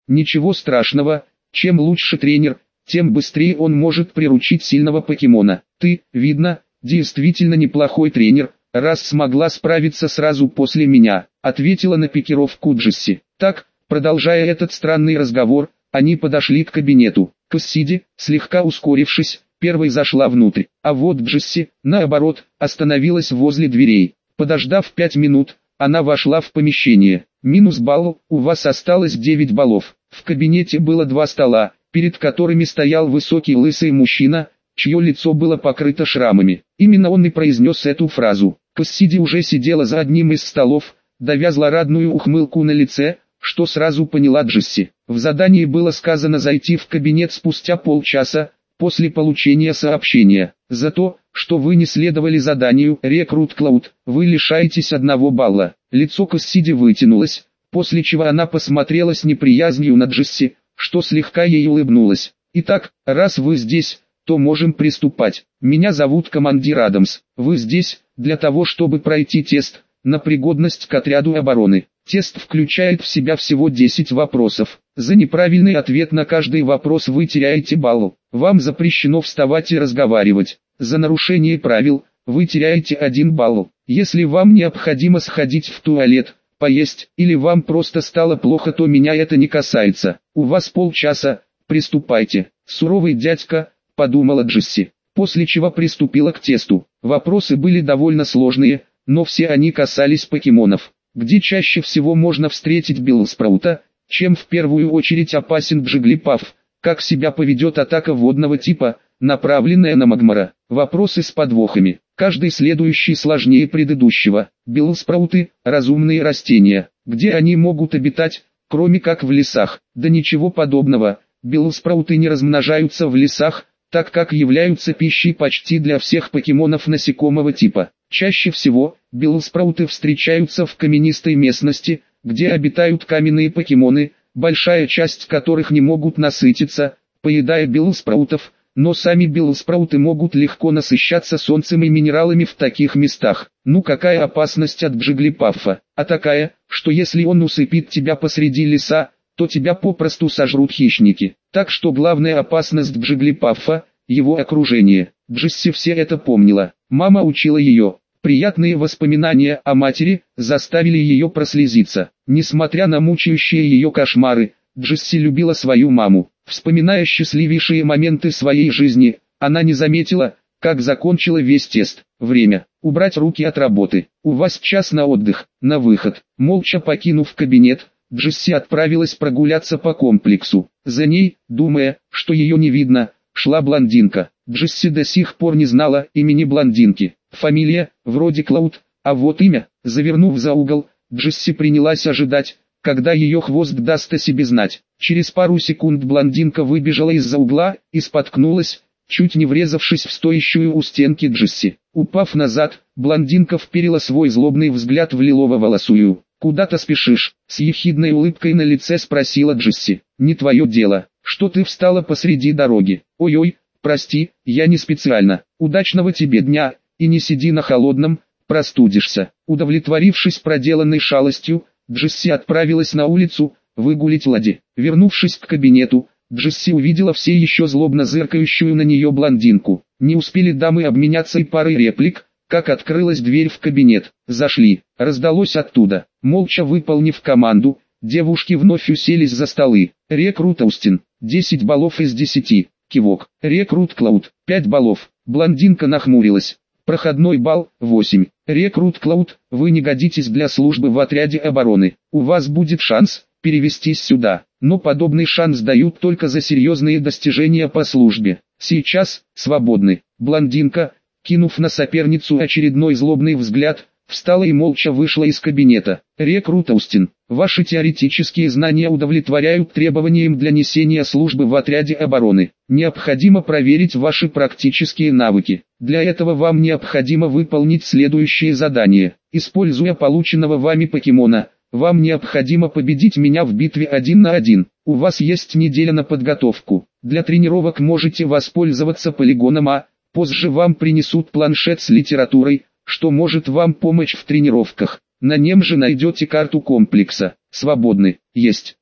Ничего страшного, чем лучше тренер, тем быстрее он может приручить сильного покемона. Ты, видно, действительно неплохой тренер, раз смогла справиться сразу после меня, ответила на пикировку Джесси. Так, продолжая этот странный разговор, они подошли к кабинету. Кассиди, слегка ускорившись, первой зашла внутрь, а вот Джесси, наоборот, остановилась возле дверей. Подождав 5 минут, она вошла в помещение. Минус балл, у вас осталось 9 баллов. В кабинете было 2 стола, перед которыми стоял высокий лысый мужчина, чье лицо было покрыто шрамами. Именно он и произнес эту фразу. Кассиди уже сидела за одним из столов, давя злорадную ухмылку на лице, что сразу поняла Джесси. В задании было сказано зайти в кабинет спустя полчаса, после получения сообщения. За то, что вы не следовали заданию «Рекрут Клауд», вы лишаетесь 1 балла. Лицо Кассиди вытянулось, после чего она посмотрела с неприязнью на Джесси, что слегка ей улыбнулась. Итак, раз вы здесь, то можем приступать. Меня зовут командир Адамс. Вы здесь, для того чтобы пройти тест на пригодность к отряду обороны. Тест включает в себя всего 10 вопросов. За неправильный ответ на каждый вопрос вы теряете балл. Вам запрещено вставать и разговаривать. За нарушение правил, вы теряете 1 балл. Если вам необходимо сходить в туалет, поесть, или вам просто стало плохо, то меня это не касается. У вас полчаса, приступайте. Суровый дядька, подумала Джесси. После чего приступила к тесту. Вопросы были довольно сложные, но все они касались покемонов. Где чаще всего можно встретить Биллспраута, чем в первую очередь опасен Джиглипаф, как себя поведет атака водного типа, направленная на Магмара. Вопросы с подвохами. Каждый следующий сложнее предыдущего. Биллспрауты – разумные растения. Где они могут обитать, кроме как в лесах? Да ничего подобного. Биллспрауты не размножаются в лесах, так как являются пищей почти для всех покемонов насекомого типа. Чаще всего, биллспрауты встречаются в каменистой местности, где обитают каменные покемоны, большая часть которых не могут насытиться, поедая биллспраутов, но сами биллспрауты могут легко насыщаться солнцем и минералами в таких местах. Ну какая опасность от Джиглипафа? А такая, что если он усыпит тебя посреди леса, то тебя попросту сожрут хищники. Так что главная опасность Джиглипафа – его окружение. Джесси все это помнила. Мама учила ее. Приятные воспоминания о матери заставили ее прослезиться. Несмотря на мучающие ее кошмары, Джесси любила свою маму. Вспоминая счастливейшие моменты своей жизни, она не заметила, как закончила весь тест. Время. Убрать руки от работы. У вас час на отдых, на выход. Молча покинув кабинет, Джесси отправилась прогуляться по комплексу. За ней, думая, что ее не видно, шла блондинка. Джесси до сих пор не знала имени блондинки. Фамилия, вроде Клауд, а вот имя. Завернув за угол, Джесси принялась ожидать, когда ее хвост даст о себе знать. Через пару секунд блондинка выбежала из-за угла и споткнулась, чуть не врезавшись в стоящую у стенки Джесси. Упав назад, блондинка вперила свой злобный взгляд в лилово-волосую. «Куда-то спешишь?» — с ехидной улыбкой на лице спросила Джесси. «Не твое дело, что ты встала посреди дороги. Ой-ой, прости, я не специально. Удачного тебе дня, и не сиди на холодном, простудишься». Удовлетворившись проделанной шалостью, Джесси отправилась на улицу, выгулить Лади. Вернувшись к кабинету, Джесси увидела все еще злобно зыркающую на нее блондинку. Не успели дамы обменяться и парой реплик, как открылась дверь в кабинет. «Зашли», раздалось оттуда. Молча выполнив команду, девушки вновь уселись за столы. Рекрут Аустин, 10 баллов из 10. Кивок. Рекрут Клауд, 5 баллов. Блондинка нахмурилась. Проходной балл, 8. Рекрут Клауд, вы не годитесь для службы в отряде обороны. У вас будет шанс перевестись сюда, но подобный шанс дают только за серьезные достижения по службе. Сейчас, свободны. Блондинка, кинув на соперницу очередной злобный взгляд, встала и молча вышла из кабинета. Рекрут Аустин, ваши теоретические знания удовлетворяют требованиям для несения службы в отряде обороны. Необходимо проверить ваши практические навыки. Для этого вам необходимо выполнить следующие задания. Используя полученного вами покемона, вам необходимо победить меня в битве 1 на 1. У вас есть неделя на подготовку. Для тренировок можете воспользоваться полигоном А. Позже вам принесут планшет с литературой, что может вам помочь в тренировках. На нем же найдете карту комплекса. Свободны. Есть.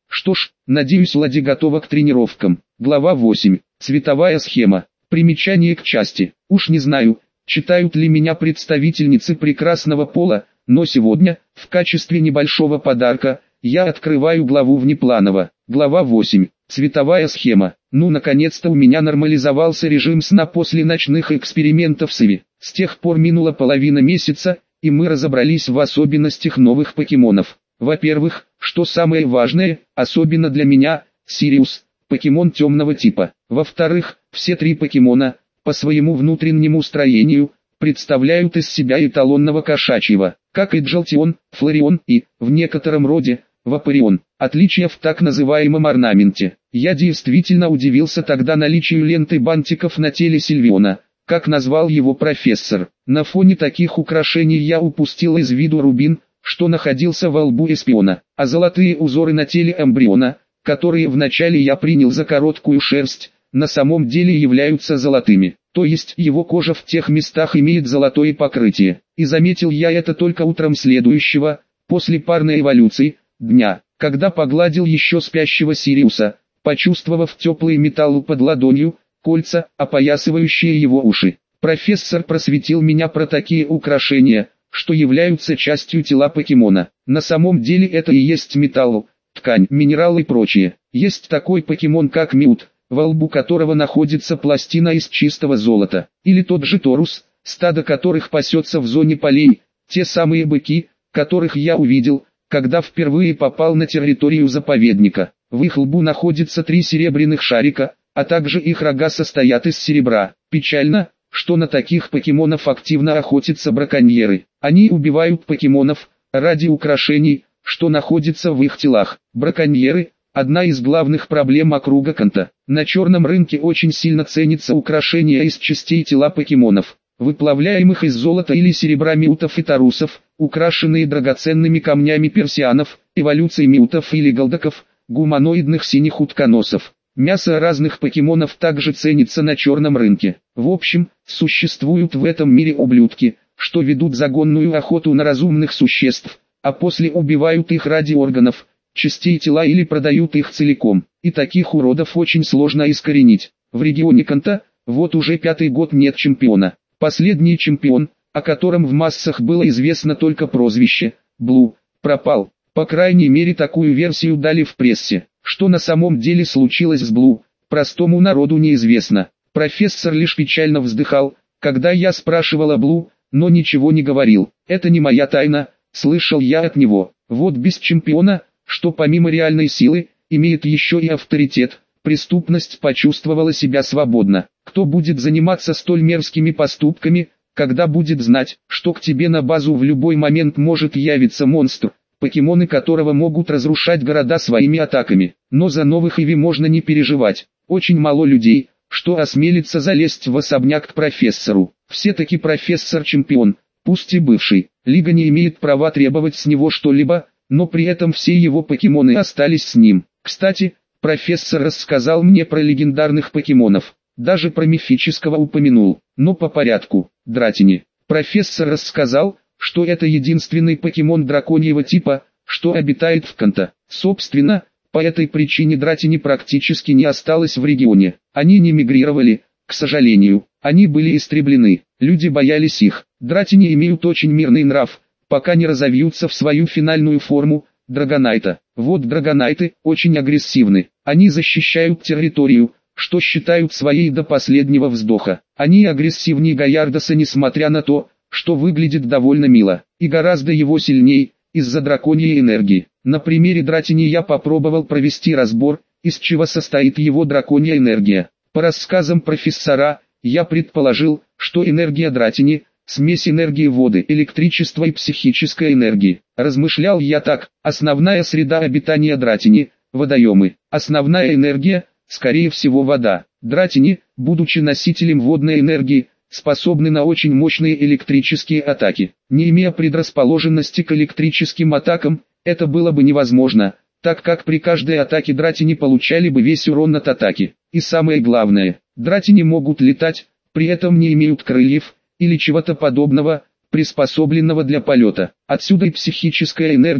Что ж, надеюсь, Лади готова к тренировкам. Глава 8. Цветовая схема. Примечание к части. Уж не знаю, читают ли меня представительницы прекрасного пола, но сегодня, в качестве небольшого подарка, я открываю главу внепланово. Глава 8. Цветовая схема. Ну, наконец-то у меня нормализовался режим сна после ночных экспериментов с Иви. С тех пор минула половина месяца, и мы разобрались в особенностях новых покемонов. Во-первых, что самое важное, особенно для меня, Сириус, покемон темного типа. Во-вторых, все три покемона, по своему внутреннему строению, представляют из себя эталонного кошачьего, как и Джолтион, Флорион и, в некотором роде, Вапорион. Отличия в так называемом орнаменте. Я действительно удивился тогда наличию ленты бантиков на теле Сильвиона, как назвал его профессор. На фоне таких украшений я упустил из виду рубин, что находился во лбу Эспиона, а золотые узоры на теле эмбриона, которые вначале я принял за короткую шерсть, на самом деле являются золотыми. То есть его кожа в тех местах имеет золотое покрытие. И заметил я это только утром следующего, после парной эволюции, дня, когда погладил еще спящего Сириуса, почувствовав теплый металл под ладонью, кольца, опоясывающие его уши. Профессор просветил меня про такие украшения, что являются частью тела покемона. На самом деле это и есть металл, ткань, минерал и прочее. Есть такой покемон как Мют, во лбу которого находится пластина из чистого золота. Или тот же Торус, стадо которых пасется в зоне полей, те самые быки, которых я увидел, когда впервые попал на территорию заповедника. В их лбу находится 3 серебряных шарика, а также их рога состоят из серебра. Печально, что на таких покемонов активно охотятся браконьеры. Они убивают покемонов ради украшений, что находится в их телах. Браконьеры – одна из главных проблем округа Канта. На черном рынке очень сильно ценятся украшения из частей тела покемонов, выплавляемых из золота или серебра мютов и тарусов, украшенные драгоценными камнями персианов, эволюцией мютов или голдаков, гуманоидных синих утконосов. Мясо разных покемонов также ценится на черном рынке. В общем, существуют в этом мире ублюдки, что ведут загонную охоту на разумных существ, а после убивают их ради органов, частей тела или продают их целиком. И таких уродов очень сложно искоренить. В регионе Канта, вот уже 5-й год нет чемпиона. Последний чемпион, о котором в массах было известно только прозвище «Блу», пропал. По крайней мере такую версию дали в прессе. Что на самом деле случилось с Блу, простому народу неизвестно. Профессор лишь печально вздыхал, когда я спрашивал о Блу, но ничего не говорил. Это не моя тайна, слышал я от него. Вот без чемпиона, что помимо реальной силы, имеет еще и авторитет, преступность почувствовала себя свободно. Кто будет заниматься столь мерзкими поступками, когда будет знать, что к тебе на базу в любой момент может явиться монстр, покемоны которого могут разрушать города своими атаками. Но за новых Иви можно не переживать. Очень мало людей, что осмелится залезть в особняк к профессору. Все-таки профессор чемпион, пусть и бывший. Лига не имеет права требовать с него что-либо, но при этом все его покемоны остались с ним. Кстати, профессор рассказал мне про легендарных покемонов. Даже про мифического упомянул, но по порядку. Дратини. Профессор рассказал, что это единственный покемон драконьего типа, что обитает в Канта. Собственно, по этой причине Дратини практически не осталось в регионе. Они не мигрировали, к сожалению. Они были истреблены, люди боялись их. Дратини имеют очень мирный нрав, пока не разовьются в свою финальную форму, Драгонайта. Вот Драгонайты очень агрессивны. Они защищают территорию, что считают своей до последнего вздоха. Они агрессивнее Гаярдоса, несмотря на то, что выглядит довольно мило, и гораздо его сильней, из-за драконьей энергии. На примере Дратини я попробовал провести разбор, из чего состоит его драконья энергия. По рассказам профессора, я предположил, что энергия Дратини – смесь энергии воды, электричества и психической энергии. Размышлял я так: основная среда обитания Дратини – водоемы, основная энергия – скорее всего вода. Дратини, будучи носителем водной энергии, способны на очень мощные электрические атаки. Не имея предрасположенности к электрическим атакам, это было бы невозможно, так как при каждой атаке Дратини получали бы весь урон от атаки. И самое главное, Дратини могут летать, при этом не имеют крыльев, или чего-то подобного, приспособленного для полета. Отсюда и психическая энергия,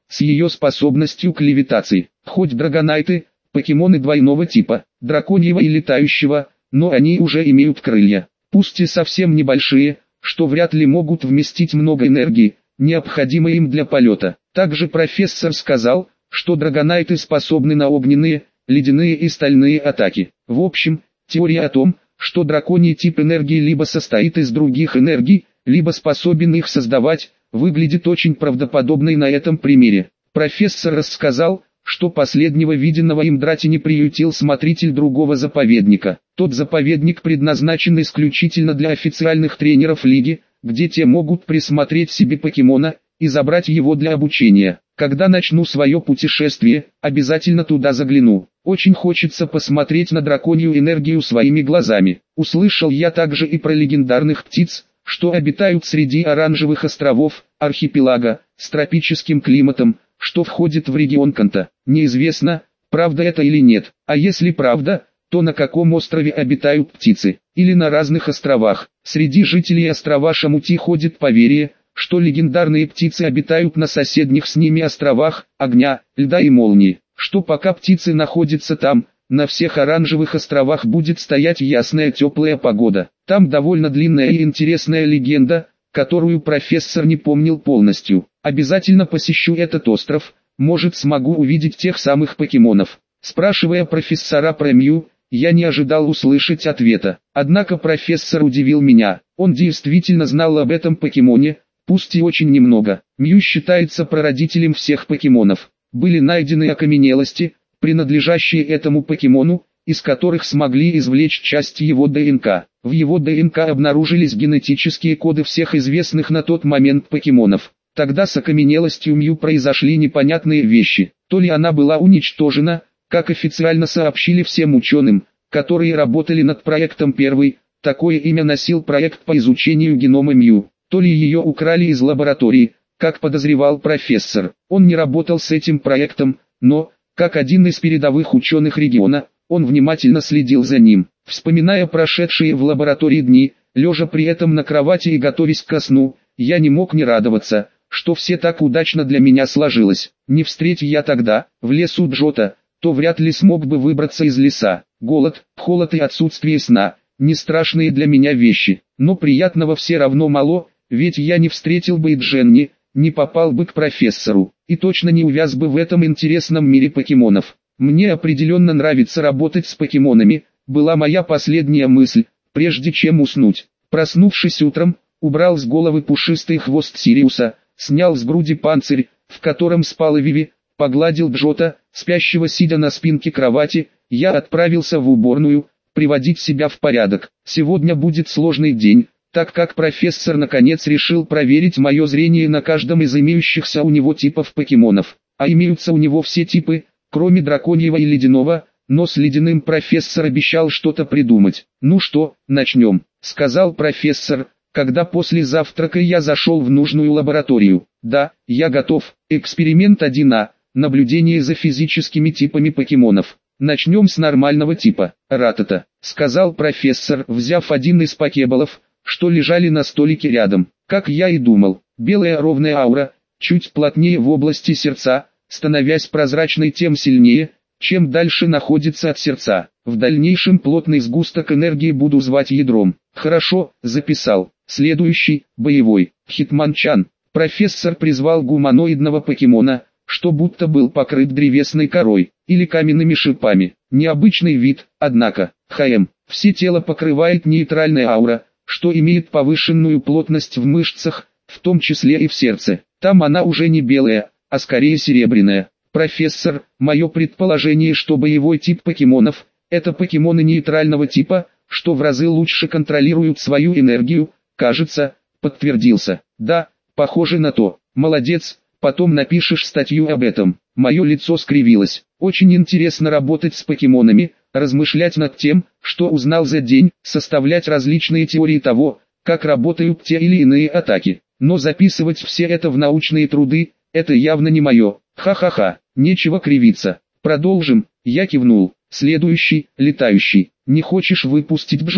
с ее способностью к левитации. Хоть драгонайты, покемоны двойного типа, драконьего и летающего, но они уже имеют крылья, пусть и совсем небольшие, что вряд ли могут вместить много энергии, необходимой им для полета. Также профессор сказал, что драгонайты способны на огненные, ледяные и стальные атаки. В общем, теория о том, что драконий тип энергии либо состоит из других энергий, либо способен их создавать, выглядит очень правдоподобной на этом примере. Профессор рассказал, что последнего виденного им Дратини приютил смотритель другого заповедника. Тот заповедник предназначен исключительно для официальных тренеров лиги, где те могут присмотреть себе покемона и забрать его для обучения. Когда начну свое путешествие, обязательно туда загляну. Очень хочется посмотреть на драконью энергию своими глазами. Услышал я также и про легендарных птиц, что обитают среди оранжевых островов, архипелага, с тропическим климатом, что входит в регион Канто. Неизвестно, правда это или нет, а если правда, то на каком острове обитают птицы, или на разных островах. Среди жителей острова Шамути ходит поверье, что легендарные птицы обитают на соседних с ними островах, огня, льда и молнии, что пока птицы находятся там, на всех оранжевых островах будет стоять ясная теплая погода. Там довольно длинная и интересная легенда, которую профессор не помнил полностью. Обязательно посещу этот остров, может смогу увидеть тех самых покемонов. Спрашивая профессора про Мью, я не ожидал услышать ответа. Однако профессор удивил меня. Он действительно знал об этом покемоне, пусть и очень немного. Мью считается прародителем всех покемонов. Были найдены окаменелости, принадлежащие этому покемону, из которых смогли извлечь часть его ДНК. В его ДНК обнаружились генетические коды всех известных на тот момент покемонов. Тогда с окаменелостью Мью произошли непонятные вещи. То ли она была уничтожена, как официально сообщили всем ученым, которые работали над проектом первый, такое имя носил проект по изучению генома Мью, то ли ее украли из лаборатории, как подозревал профессор. Он не работал с этим проектом, но, как один из передовых ученых региона, он внимательно следил за ним. Вспоминая прошедшие в лаборатории дни, лежа при этом на кровати и готовясь ко сну, я не мог не радоваться, что все так удачно для меня сложилось. Не встреть я тогда, в лесу Джота, то вряд ли смог бы выбраться из леса. Голод, холод и отсутствие сна – не страшные для меня вещи, но приятного все равно мало, ведь я не встретил бы и Дженни, не попал бы к профессору, и точно не увяз бы в этом интересном мире покемонов. Мне определенно нравится работать с покемонами, была моя последняя мысль, прежде чем уснуть. Проснувшись утром, убрал с головы пушистый хвост Сириуса, снял с груди панцирь, в котором спал Виви, погладил Джота, спящего сидя на спинке кровати, я отправился в уборную, приводить себя в порядок. Сегодня будет сложный день, так как профессор наконец решил проверить мое зрение на каждом из имеющихся у него типов покемонов. А имеются у него все типы, кроме драконьего и ледяного, но с ледяным профессор обещал что-то придумать. «Ну что, начнем», — сказал профессор, когда после завтрака я зашел в нужную лабораторию. «Да, я готов. Эксперимент 1А. Наблюдение за физическими типами покемонов. Начнем с нормального типа, Ратата», — сказал профессор, взяв один из покеболов, что лежали на столике рядом. Как я и думал, белая ровная аура, чуть плотнее в области сердца, становясь прозрачной тем сильнее, чем дальше находится от сердца. В дальнейшем плотный сгусток энергии буду звать ядром. Хорошо, записал. Следующий, боевой, Хитманчан. Профессор призвал гуманоидного покемона, что будто был покрыт древесной корой, или каменными шипами. Необычный вид, однако, все тело покрывает нейтральная аура, что имеет повышенную плотность в мышцах, в том числе и в сердце. Там она уже не белая, а скорее серебряная. Профессор, мое предположение, что боевой тип покемонов – это покемоны нейтрального типа, что в разы лучше контролируют свою энергию, кажется, подтвердился. Да, похоже на то. Молодец, потом напишешь статью об этом. Мое лицо скривилось. Очень интересно работать с покемонами, размышлять над тем, что узнал за день, составлять различные теории того, как работают те или иные атаки. Но записывать все это в научные труды – это явно не мое. Ха-ха-ха, нечего кривиться. Продолжим, я кивнул. Следующий, летающий. Не хочешь выпустить Джота?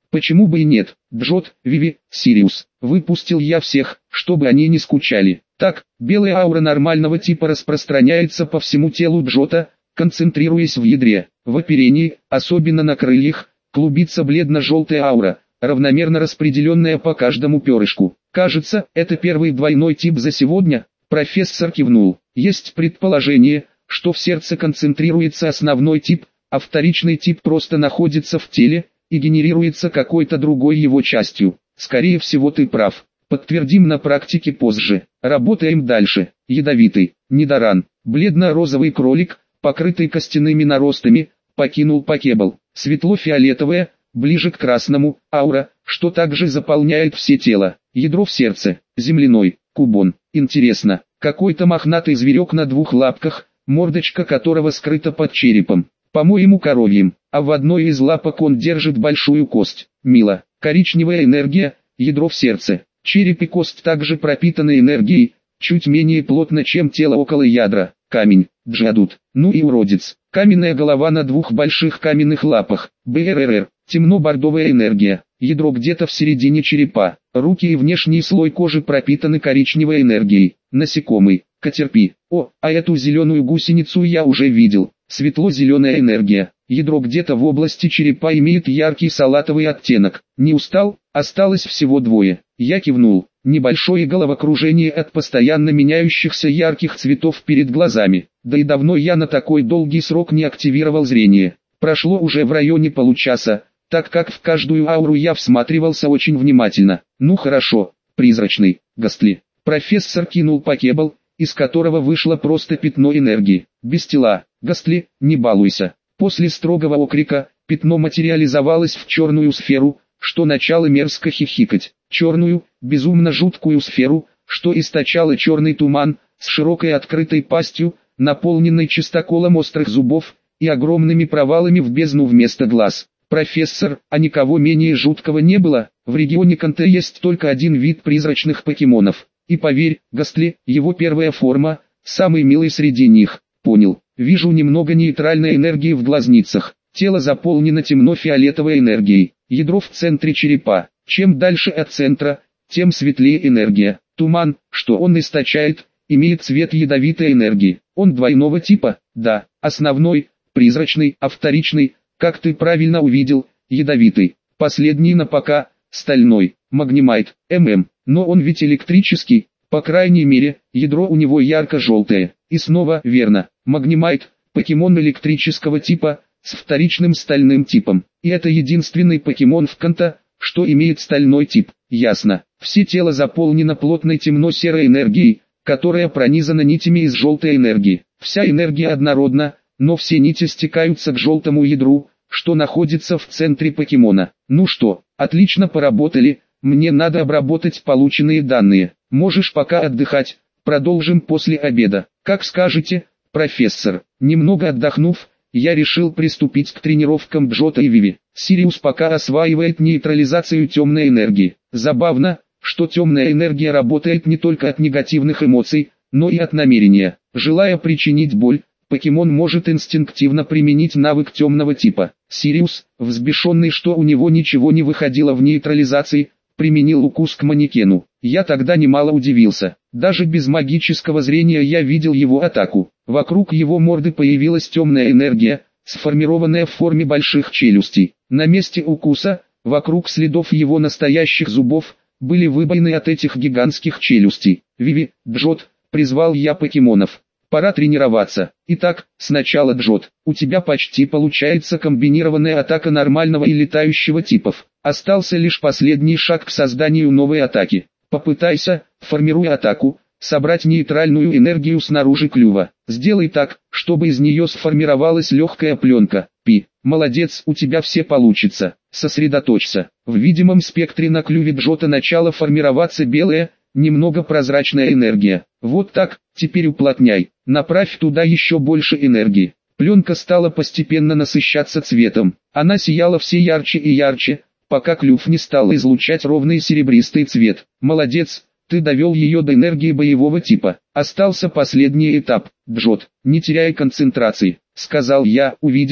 Почему бы и нет? Джот, Виви, Сириус. Выпустил я всех, чтобы они не скучали. Так, белая аура нормального типа распространяется по всему телу Джота, концентрируясь в ядре. В оперении, особенно на крыльях, клубится бледно-желтая аура, равномерно распределенная по каждому перышку. Кажется, это первый двойной тип за сегодня. Профессор кивнул. Есть предположение, что в сердце концентрируется основной тип, а вторичный тип просто находится в теле и генерируется какой-то другой его частью. Скорее всего ты прав. Подтвердим на практике позже. Работаем дальше. Ядовитый, Нидоран, бледно-розовый кролик, покрытый костяными наростами, покинул Покебл. Светло-фиолетовая, ближе к красному, аура, что также заполняет все тело. Ядро в сердце, земляной, Кубон. Интересно, какой-то мохнатый зверек на двух лапках, мордочка которого скрыта под черепом. По-моему коровьим, а в одной из лапок он держит большую кость. Мило. Коричневая энергия, ядро в сердце. Череп и кость также пропитаны энергией, чуть менее плотно, чем тело около ядра. Камень, Джадут. Ну и уродец. Каменная голова на двух больших каменных лапах. БРР. Темно-бордовая энергия. Ядро где-то в середине черепа. Руки и внешний слой кожи пропитаны коричневой энергией. Насекомый. Катерпи. О, а эту зеленую гусеницу я уже видел. Светло-зеленая энергия. Ядро где-то в области черепа имеет яркий салатовый оттенок. Не устал? Осталось всего двое. Я кивнул. Небольшое головокружение от постоянно меняющихся ярких цветов перед глазами. Да и давно я на такой долгий срок не активировал зрение. Прошло уже в районе получаса, так как в каждую ауру я всматривался очень внимательно. Ну хорошо, призрачный, Гастли. Профессор кинул Покебл, из которого вышло просто пятно энергии. Без тела, Гастли, не балуйся. После строгого окрика, пятно материализовалось в черную сферу, что начало мерзко хихикать. Черную, безумно жуткую сферу, что источало черный туман, с широкой открытой пастью, наполненной чистоколом острых зубов, и огромными провалами в бездну вместо глаз. Профессор, а никого менее жуткого не было, в регионе Канте есть только один вид призрачных покемонов. И поверь, Гастли, его первая форма, самый милый среди них. Понял, вижу немного нейтральной энергии в глазницах. Тело заполнено темно-фиолетовой энергией. Ядро в центре черепа. Чем дальше от центра, тем светлее энергия. Туман, что он источает, имеет цвет ядовитой энергии. Он двойного типа, да, основной, призрачный, а вторичный, как ты правильно увидел, ядовитый. Последний на пока, стальной, магнимайт, но он ведь электрический, по крайней мере, ядро у него ярко-желтое. И снова верно, магнимайт, покемон электрического типа, с вторичным стальным типом. И это единственный покемон в Канто, что имеет стальной тип. Ясно, все тело заполнено плотной темно-серой энергией, которая пронизана нитями из желтой энергии. Вся энергия однородна, но все нити стекаются к желтому ядру, что находится в центре покемона. Ну что, отлично поработали, мне надо обработать полученные данные. Можешь пока отдыхать, продолжим после обеда. Как скажете, профессор. Немного отдохнув, я решил приступить к тренировкам Джота и Виви. Сириус пока осваивает нейтрализацию темной энергии. Забавно, что темная энергия работает не только от негативных эмоций, но и от намерения. Желая причинить боль, покемон может инстинктивно применить навык темного типа. Сириус, взбешенный, что у него ничего не выходило в нейтрализации, применил укус к манекену. Я тогда немало удивился. Даже без магического зрения я видел его атаку. Вокруг его морды появилась темная энергия, сформированная в форме больших челюстей. На месте укуса, вокруг следов его настоящих зубов, были выбоины от этих гигантских челюстей. Виви, Джот, призвал я покемонов. Пора тренироваться. Итак, сначала Джот. У тебя почти получается комбинированная атака нормального и летающего типов. Остался лишь последний шаг к созданию новой атаки. Попытайся, формируя атаку, собрать нейтральную энергию снаружи клюва. Сделай так, чтобы из нее сформировалась легкая пленка. Пи, молодец, у тебя все получится. Сосредоточься. В видимом спектре на клюве Джота начала формироваться белая, немного прозрачная энергия. Вот так, теперь уплотняй. Направь туда еще больше энергии. Пленка стала постепенно насыщаться цветом. Она сияла все ярче и ярче, пока клюв не стал излучать ровный серебристый цвет. Молодец, ты довел ее до энергии боевого типа. Остался последний этап. Джот, не теряй концентрации, сказал я, увидев,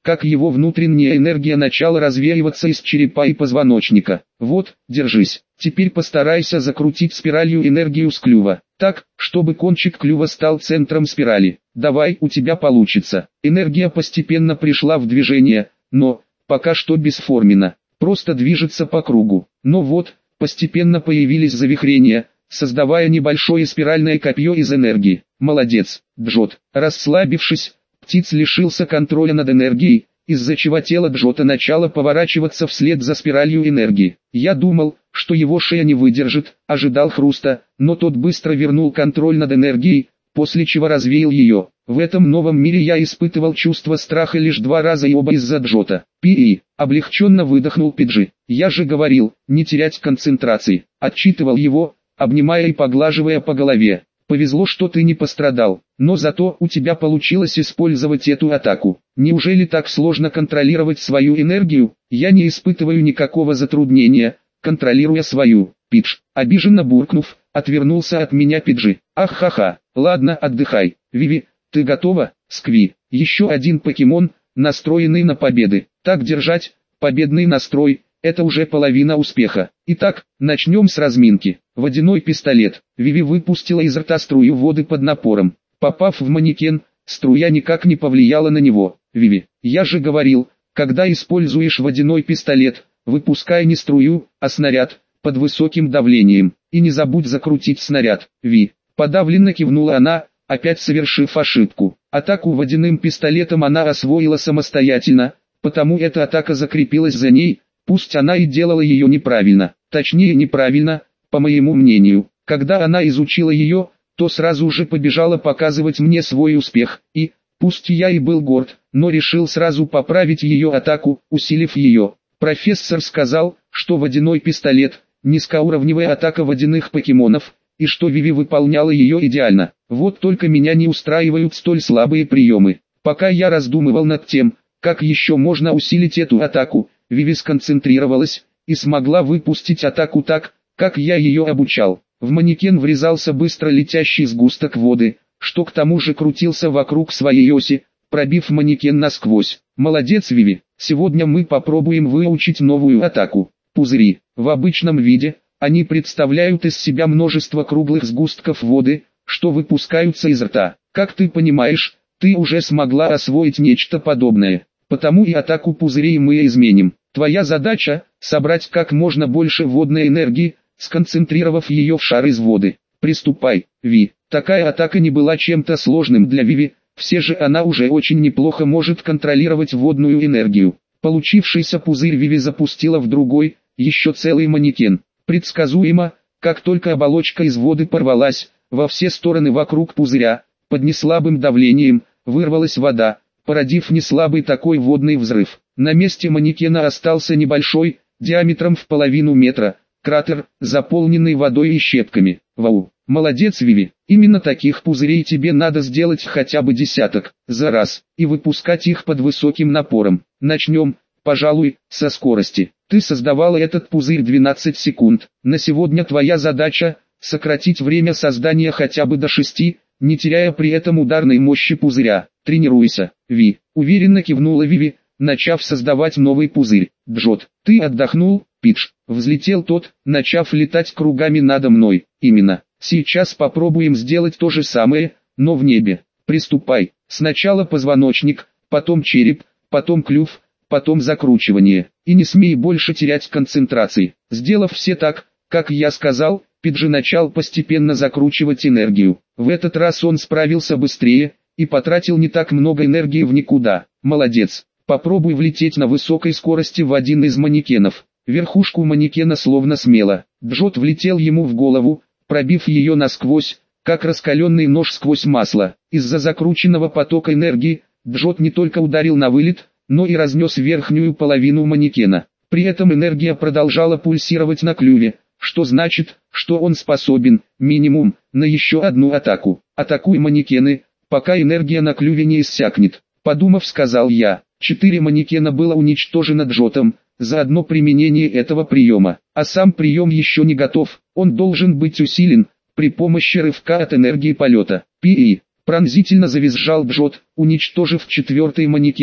как его внутренняя энергия начала развеиваться из черепа и позвоночника. Вот, держись. Теперь постарайся закрутить спиралью энергию с клюва, так, чтобы кончик клюва стал центром спирали. Давай, у тебя получится. Энергия постепенно пришла в движение, но пока что бесформенно, просто движется по кругу. Но вот, постепенно появились завихрения, создавая небольшое спиральное копье из энергии. Молодец, Джот. Расслабившись, птиц лишился контроля над энергией, из-за чего тело Джота начало поворачиваться вслед за спиралью энергии. Я думал, что его шея не выдержит, ожидал хруста, но тот быстро вернул контроль над энергией, после чего развеял ее. В этом новом мире я испытывал чувство страха лишь 2 раза и оба из-за Джота. Пи, облегченно выдохнул Пиджи. Я же говорил, не терять концентрации. Отчитывал его, обнимая и поглаживая по голове. Повезло, что ты не пострадал, но зато у тебя получилось использовать эту атаку. Неужели так сложно контролировать свою энергию? Я не испытываю никакого затруднения, контролируя свою. Пидж, обиженно буркнув, отвернулся от меня Пиджи. Ах-ха-ха, ладно, отдыхай. Виви, ты готова? Скви, еще один покемон, настроенный на победы. Так держать, победный настрой. Это уже половина успеха. Итак, начнем с разминки. Водяной пистолет. Виви выпустила из рта струю воды под напором. Попав в манекен, струя никак не повлияла на него. Виви, я же говорил, когда используешь водяной пистолет, выпускай не струю, а снаряд, под высоким давлением. И не забудь закрутить снаряд. Ви, подавленно кивнула она, опять совершив ошибку. Атаку водяным пистолетом она освоила самостоятельно, потому эта атака закрепилась за ней. Пусть она и делала ее неправильно, точнее неправильно, по моему мнению. Когда она изучила ее, то сразу же побежала показывать мне свой успех, и, пусть я и был горд, но решил сразу поправить ее атаку, усилив ее. Профессор сказал, что водяной пистолет – низкоуровневая атака водяных покемонов, и что Виви выполняла ее идеально. Вот только меня не устраивают столь слабые приемы. Пока я раздумывал над тем, как еще можно усилить эту атаку, Виви сконцентрировалась и смогла выпустить атаку так, как я ее обучал. В манекен врезался быстро летящий сгусток воды, что к тому же крутился вокруг своей оси, пробив манекен насквозь. Молодец, Виви, сегодня мы попробуем выучить новую атаку. Пузыри. В обычном виде, они представляют из себя множество круглых сгустков воды, что выпускаются из рта. Как ты понимаешь, ты уже смогла освоить нечто подобное. Потому и атаку пузырей мы изменим. Твоя задача – собрать как можно больше водной энергии, сконцентрировав ее в шар из воды. Приступай, Ви. Такая атака не была чем-то сложным для Виви, все же она уже очень неплохо может контролировать водную энергию. Получившийся пузырь Виви запустила в другой, еще целый манекен. Предсказуемо, как только оболочка из воды порвалась, во все стороны вокруг пузыря, под неслабым давлением, вырвалась вода, породив неслабый такой водный взрыв. На месте манекена остался небольшой, диаметром в половину метра, кратер, заполненный водой и щепками. Вау, молодец, Виви, именно таких пузырей тебе надо сделать хотя бы 10 за раз, и выпускать их под высоким напором. Начнем, пожалуй, со скорости. Ты создавала этот пузырь 12 секунд. На сегодня твоя задача – сократить время создания хотя бы до 6, не теряя при этом ударной мощи пузыря. Тренируйся, Ви. Уверенно кивнула Виви, начав создавать новый пузырь. Джот, ты отдохнул? Пидж. Взлетел тот, начав летать кругами надо мной. Именно. Сейчас попробуем сделать то же самое, но в небе. Приступай. Сначала позвоночник, потом череп, потом клюв, потом закручивание. И не смей больше терять концентрации. Сделав все так, как я сказал, Пиджи начал постепенно закручивать энергию. В этот раз он справился быстрее и потратил не так много энергии в никуда. Молодец. Попробуй влететь на высокой скорости в один из манекенов. Верхушку манекена словно смело. Джот влетел ему в голову, пробив ее насквозь, как раскаленный нож сквозь масло. Из-за закрученного потока энергии, Джот не только ударил на вылет, но и разнес верхнюю половину манекена. При этом энергия продолжала пульсировать на клюве, что значит, что он способен, минимум, на еще одну атаку. Атакуй манекены, пока энергия на клюве не иссякнет. Подумав, сказал я. 4 манекена было уничтожено Джотом за одно применение этого приема. А сам прием еще не готов, он должен быть усилен при помощи рывка от энергии полета. Пи-и. Пронзительно завизжал Джот, уничтожив 4-й манекен,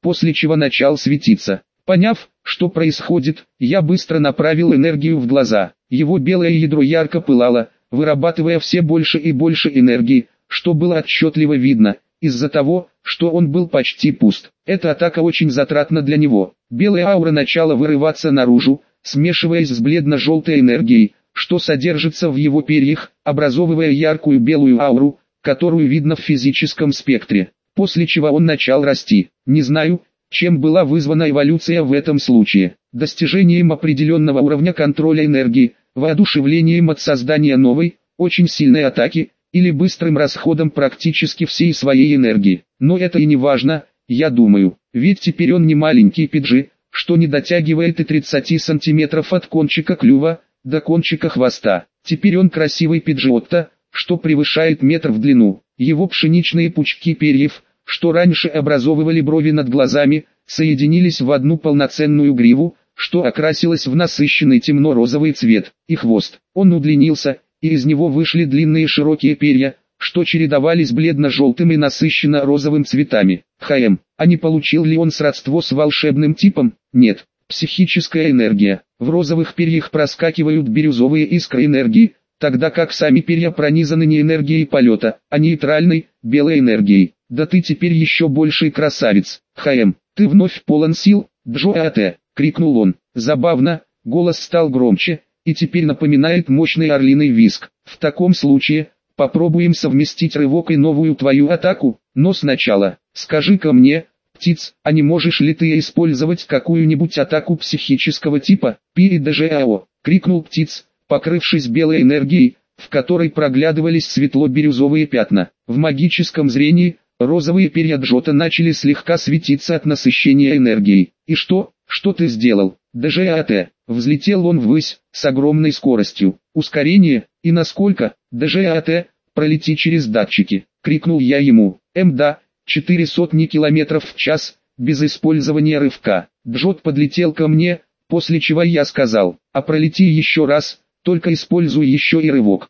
после чего начал светиться. Поняв, что происходит, я быстро направил энергию в глаза. Его белое ядро ярко пылало, вырабатывая все больше и больше энергии, что было отчетливо видно, из-за того, что он был почти пуст. Эта атака очень затратна для него. Белая аура начала вырываться наружу, смешиваясь с бледно-желтой энергией, что содержится в его перьях, образовывая яркую белую ауру, которую видно в физическом спектре, после чего он начал расти. Не знаю, чем была вызвана эволюция в этом случае. Достижением определенного уровня контроля энергии, воодушевлением от создания новой, очень сильной атаки, или быстрым расходом практически всей своей энергии. Но это и не важно, я думаю, ведь теперь он не маленький пиджи, что не дотягивает и 30 сантиметров от кончика клюва до кончика хвоста. Теперь он красивый пиджиотто, что превышает метр в длину. Его пшеничные пучки перьев, что раньше образовывали брови над глазами, соединились в одну полноценную гриву, что окрасилась в насыщенный темно-розовый цвет, и хвост. Он удлинился, и из него вышли длинные широкие перья, что чередовались бледно-желтым и насыщенно-розовым цветами. А не получил ли он сродство с волшебным типом? Нет. Психическая энергия. В розовых перьях проскакивают бирюзовые искры энергии, тогда как сами перья пронизаны не энергией полета, а нейтральной, белой энергией. Да ты теперь еще больший красавец. Ты вновь полон сил, Джоате, крикнул он. Забавно, голос стал громче, и теперь напоминает мощный орлиный визг. В таком случае, попробуем совместить рывок и новую твою атаку, но сначала, скажи-ка мне, птиц, а не можешь ли ты использовать какую-нибудь атаку психического типа? Пи-и-ДЖАО, крикнул птиц, покрывшись белой энергией, в которой проглядывались светло-бирюзовые пятна. В магическом зрении, розовые перья Джота начали слегка светиться от насыщения энергией. И что ты сделал? ДЖАТ, взлетел он ввысь, с огромной скоростью. Ускорение, и насколько? ДЖАТ, пролети через датчики, крикнул я ему. Да, 400 километров в час, без использования рывка. Джот подлетел ко мне, после чего я сказал, а пролети еще раз, только используй еще и рывок.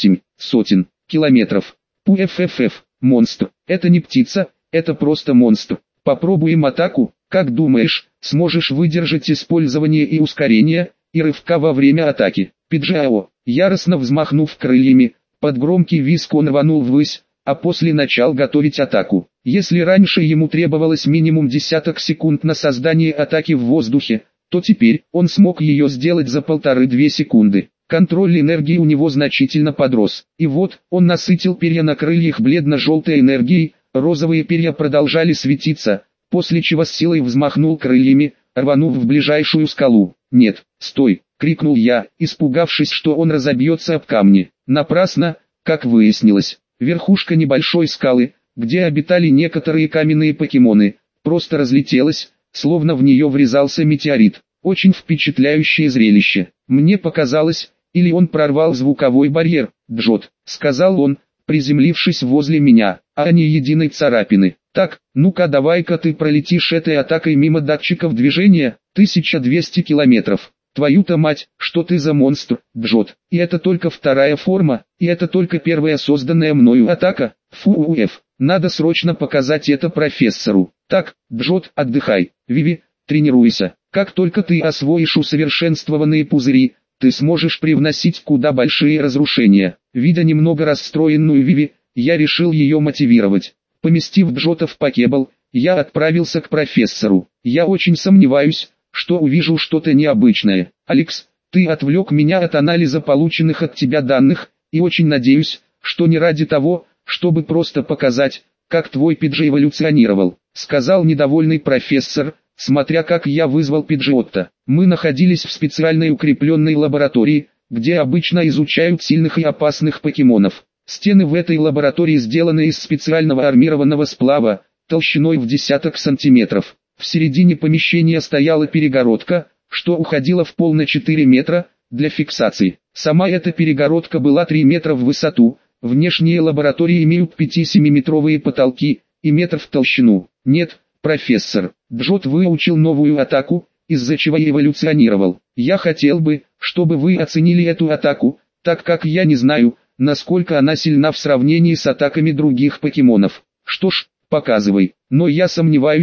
800 километров. Пуффф, монстр, это не птица, это просто монстр. Попробуем атаку, как думаешь, сможешь выдержать использование и ускорение, и рывка во время атаки? Пиджао, яростно взмахнув крыльями, под громкий визг он рванул ввысь, а после начал готовить атаку. Если раньше ему требовалось минимум десяток секунд на создание атаки в воздухе, то теперь он смог ее сделать за 1,5-2 секунды. Контроль энергии у него значительно подрос. И вот, он насытил перья на крыльях бледно-желтой энергией, розовые перья продолжали светиться, после чего с силой взмахнул крыльями, рванув в ближайшую скалу. «Нет, стой!» — крикнул я, испугавшись, что он разобьется об камни. Напрасно, как выяснилось. Верхушка небольшой скалы, где обитали некоторые каменные покемоны, просто разлетелась, словно в нее врезался метеорит. Очень впечатляющее зрелище. Мне показалось, или он прорвал звуковой барьер. «Джот», — сказал он, приземлившись возле меня, а не единой царапины. «Так, ну-ка давай-ка ты пролетишь этой атакой мимо датчиков движения, 1200 километров. Твою-то мать, что ты за монстр, Джот. И это только вторая форма, и это только первая созданная мною атака. Фуф, надо срочно показать это профессору. Так, Джот, отдыхай. Виви, тренируйся. Как только ты освоишь усовершенствованные пузыри, ты сможешь привносить куда большие разрушения». Видя немного расстроенную Виви, я решил ее мотивировать. Поместив Джота в покебл, я отправился к профессору. Я очень сомневаюсь, что увижу что-то необычное. Алекс, ты отвлек меня от анализа полученных от тебя данных, и очень надеюсь, что не ради того, чтобы просто показать, как твой Пиджи эволюционировал, сказал недовольный профессор, смотря как я вызвал Пиджиотта. Мы находились в специальной укрепленной лаборатории, где обычно изучают сильных и опасных покемонов. Стены в этой лаборатории сделаны из специального армированного сплава, толщиной в десяток сантиметров. В середине помещения стояла перегородка, что уходила в пол на 4 метра, для фиксации. Сама эта перегородка была 3 метра в высоту, внешние лаборатории имеют 5-7-метровые потолки, и метр в толщину. Нет, профессор, Джот выучил новую атаку, из-за чего эволюционировал. Я хотел бы, чтобы вы оценили эту атаку, так как я не знаю, насколько она сильна в сравнении с атаками других покемонов. Что ж, показывай, но я сомневаюсь,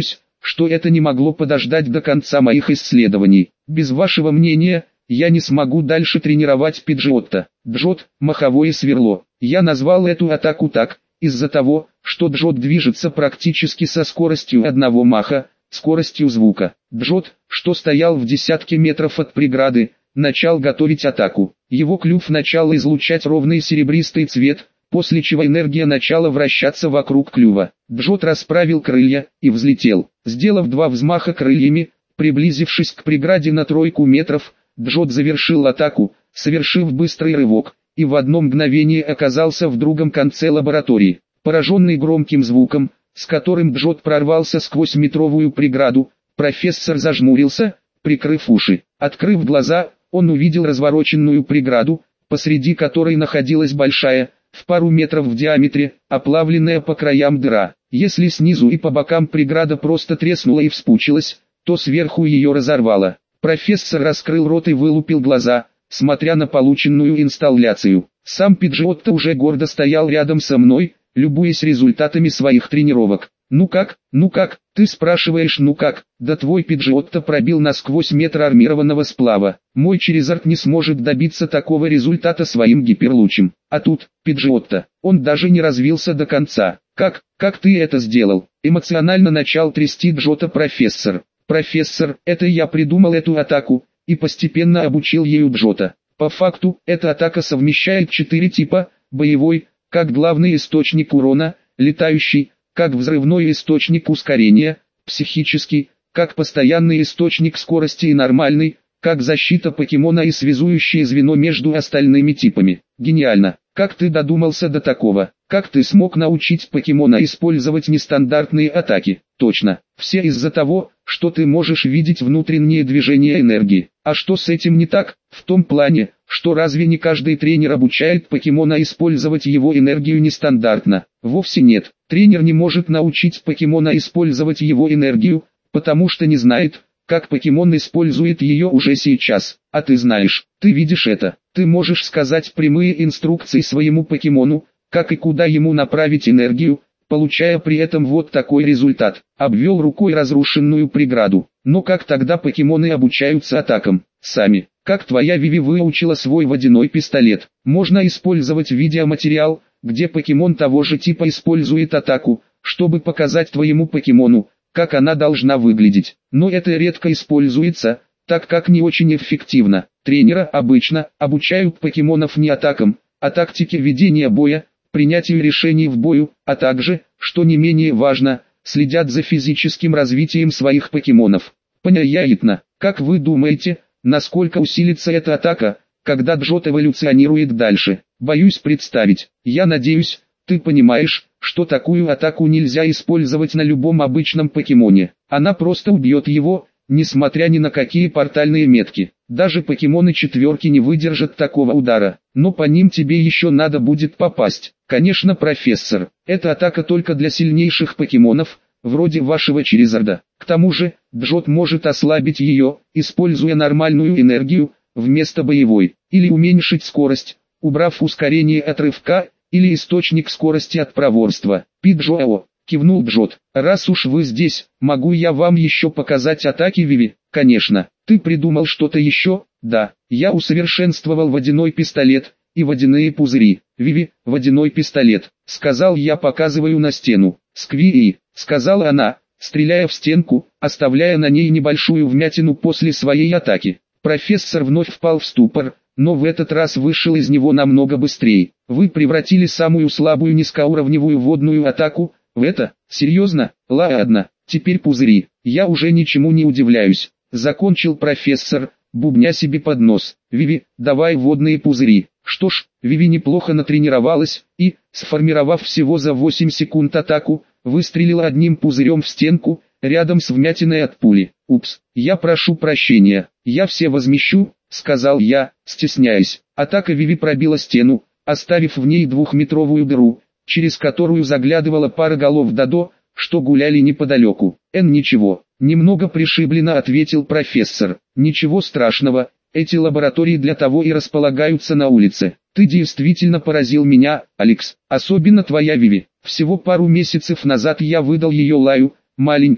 что это не могло подождать до конца моих исследований. Без вашего мнения, я не смогу дальше тренировать Пиджиотто. Джот, маховое сверло. Я назвал эту атаку так, из-за того, что Джот движется практически со скоростью одного маха, скоростью звука. Джот, что стоял в десятке метров от преграды, начал готовить атаку. Его клюв начал излучать ровный серебристый цвет, после чего энергия начала вращаться вокруг клюва. Джот расправил крылья и взлетел. Сделав 2 взмаха крыльями, приблизившись к преграде на 3 метров, Джот завершил атаку, совершив быстрый рывок, и в одно мгновение оказался в другом конце лаборатории. Пораженный громким звуком, с которым Джот прорвался сквозь метровую преграду, профессор зажмурился, прикрыв уши. Открыв глаза, он увидел развороченную преграду, посреди которой находилась большая, в пару метров в диаметре, оплавленная по краям дыра. Если снизу и по бокам преграда просто треснула и вспучилась, то сверху ее разорвало. Профессор раскрыл рот и вылупил глаза, смотря на полученную инсталляцию. Сам Пиджиотто уже гордо стоял рядом со мной, любуясь результатами своих тренировок. «Ну как, ты спрашиваешь ну как, да твой Пиджиотто пробил насквозь метр армированного сплава. Мой Черезард не сможет добиться такого результата своим гиперлучем. А тут, Пиджиотто, он даже не развился до конца. Как ты это сделал?» Эмоционально начал трясти Джота профессор. «Профессор, это я придумал эту атаку, и постепенно обучил ею Джота. По факту, эта атака совмещает 4 типа: боевой, как главный источник урона, летающий, как взрывной источник ускорения, психический, как постоянный источник скорости и нормальный, как защита покемона и связующее звено между остальными типами. Гениально! Как ты додумался до такого? Как ты смог научить покемона использовать нестандартные атаки? Точно, все из-за того, что ты можешь видеть внутренние движения энергии. А что с этим не так? В том плане, что разве не каждый тренер обучает покемона использовать его энергию нестандартно? Вовсе нет. Тренер не может научить покемона использовать его энергию, потому что не знает, как покемон использует ее уже сейчас. А ты знаешь, ты видишь это. Ты можешь сказать прямые инструкции своему покемону, как и куда ему направить энергию, получая при этом вот такой результат. Обвел рукой разрушенную преграду. Но как тогда покемоны обучаются атакам? Сами. Как твоя Виви выучила свой водяной пистолет? Можно использовать видеоматериал, где покемон того же типа использует атаку, чтобы показать твоему покемону, как она должна выглядеть. Но это редко используется, так как не очень эффективно. Тренера обычно обучают покемонов не атакам, а тактике ведения боя, принятию решений в бою, а также, что не менее важно, следят за физическим развитием своих покемонов. Понятно. Как вы думаете, насколько усилится эта атака, когда Джот эволюционирует дальше? Боюсь представить. Я надеюсь, ты понимаешь, что такую атаку нельзя использовать на любом обычном покемоне. Она просто убьет его, несмотря ни на какие портальные метки. Даже покемоны четверки не выдержат такого удара. Но по ним тебе еще надо будет попасть. Конечно, профессор, эта атака только для сильнейших покемонов, вроде вашего Черезарда. К тому же, Джот может ослабить ее, используя нормальную энергию, вместо боевой, или уменьшить скорость, убрав ускорение от рывка, или источник скорости от проворства. Пиджоао, кивнул Джот. Раз уж вы здесь, могу я вам еще показать атаки Виви? Конечно. Ты придумал что-то еще? Да, я усовершенствовал водяной пистолет и водяные пузыри. Виви, водяной пистолет, сказал я, показываю на стену. Скви, сказала она, стреляя в стенку, оставляя на ней небольшую вмятину после своей атаки. Профессор вновь впал в ступор, но в этот раз вышел из него намного быстрее. Вы превратили самую слабую низкоуровневую водную атаку в это? Серьезно? Ладно, теперь пузыри. Я уже ничему не удивляюсь. Закончил профессор, бубня себе под нос. Виви, давай водные пузыри. Что ж, Виви неплохо натренировалась и, сформировав всего за 8 секунд атаку, выстрелила одним пузырем в стенку, рядом с вмятиной от пули. Упс, я прошу прощения, я все возмещу, сказал я, стесняясь. Атака Виви пробила стену, оставив в ней 2-метровую дыру, через которую заглядывала пара голов Додо, что гуляли неподалеку. Ничего, немного пришибленно ответил профессор. Ничего страшного, эти лаборатории для того и располагаются на улице. Ты действительно поразил меня, Алекс, особенно твоя Виви. Всего пару месяцев назад я выдал ее Лаю, маленькой,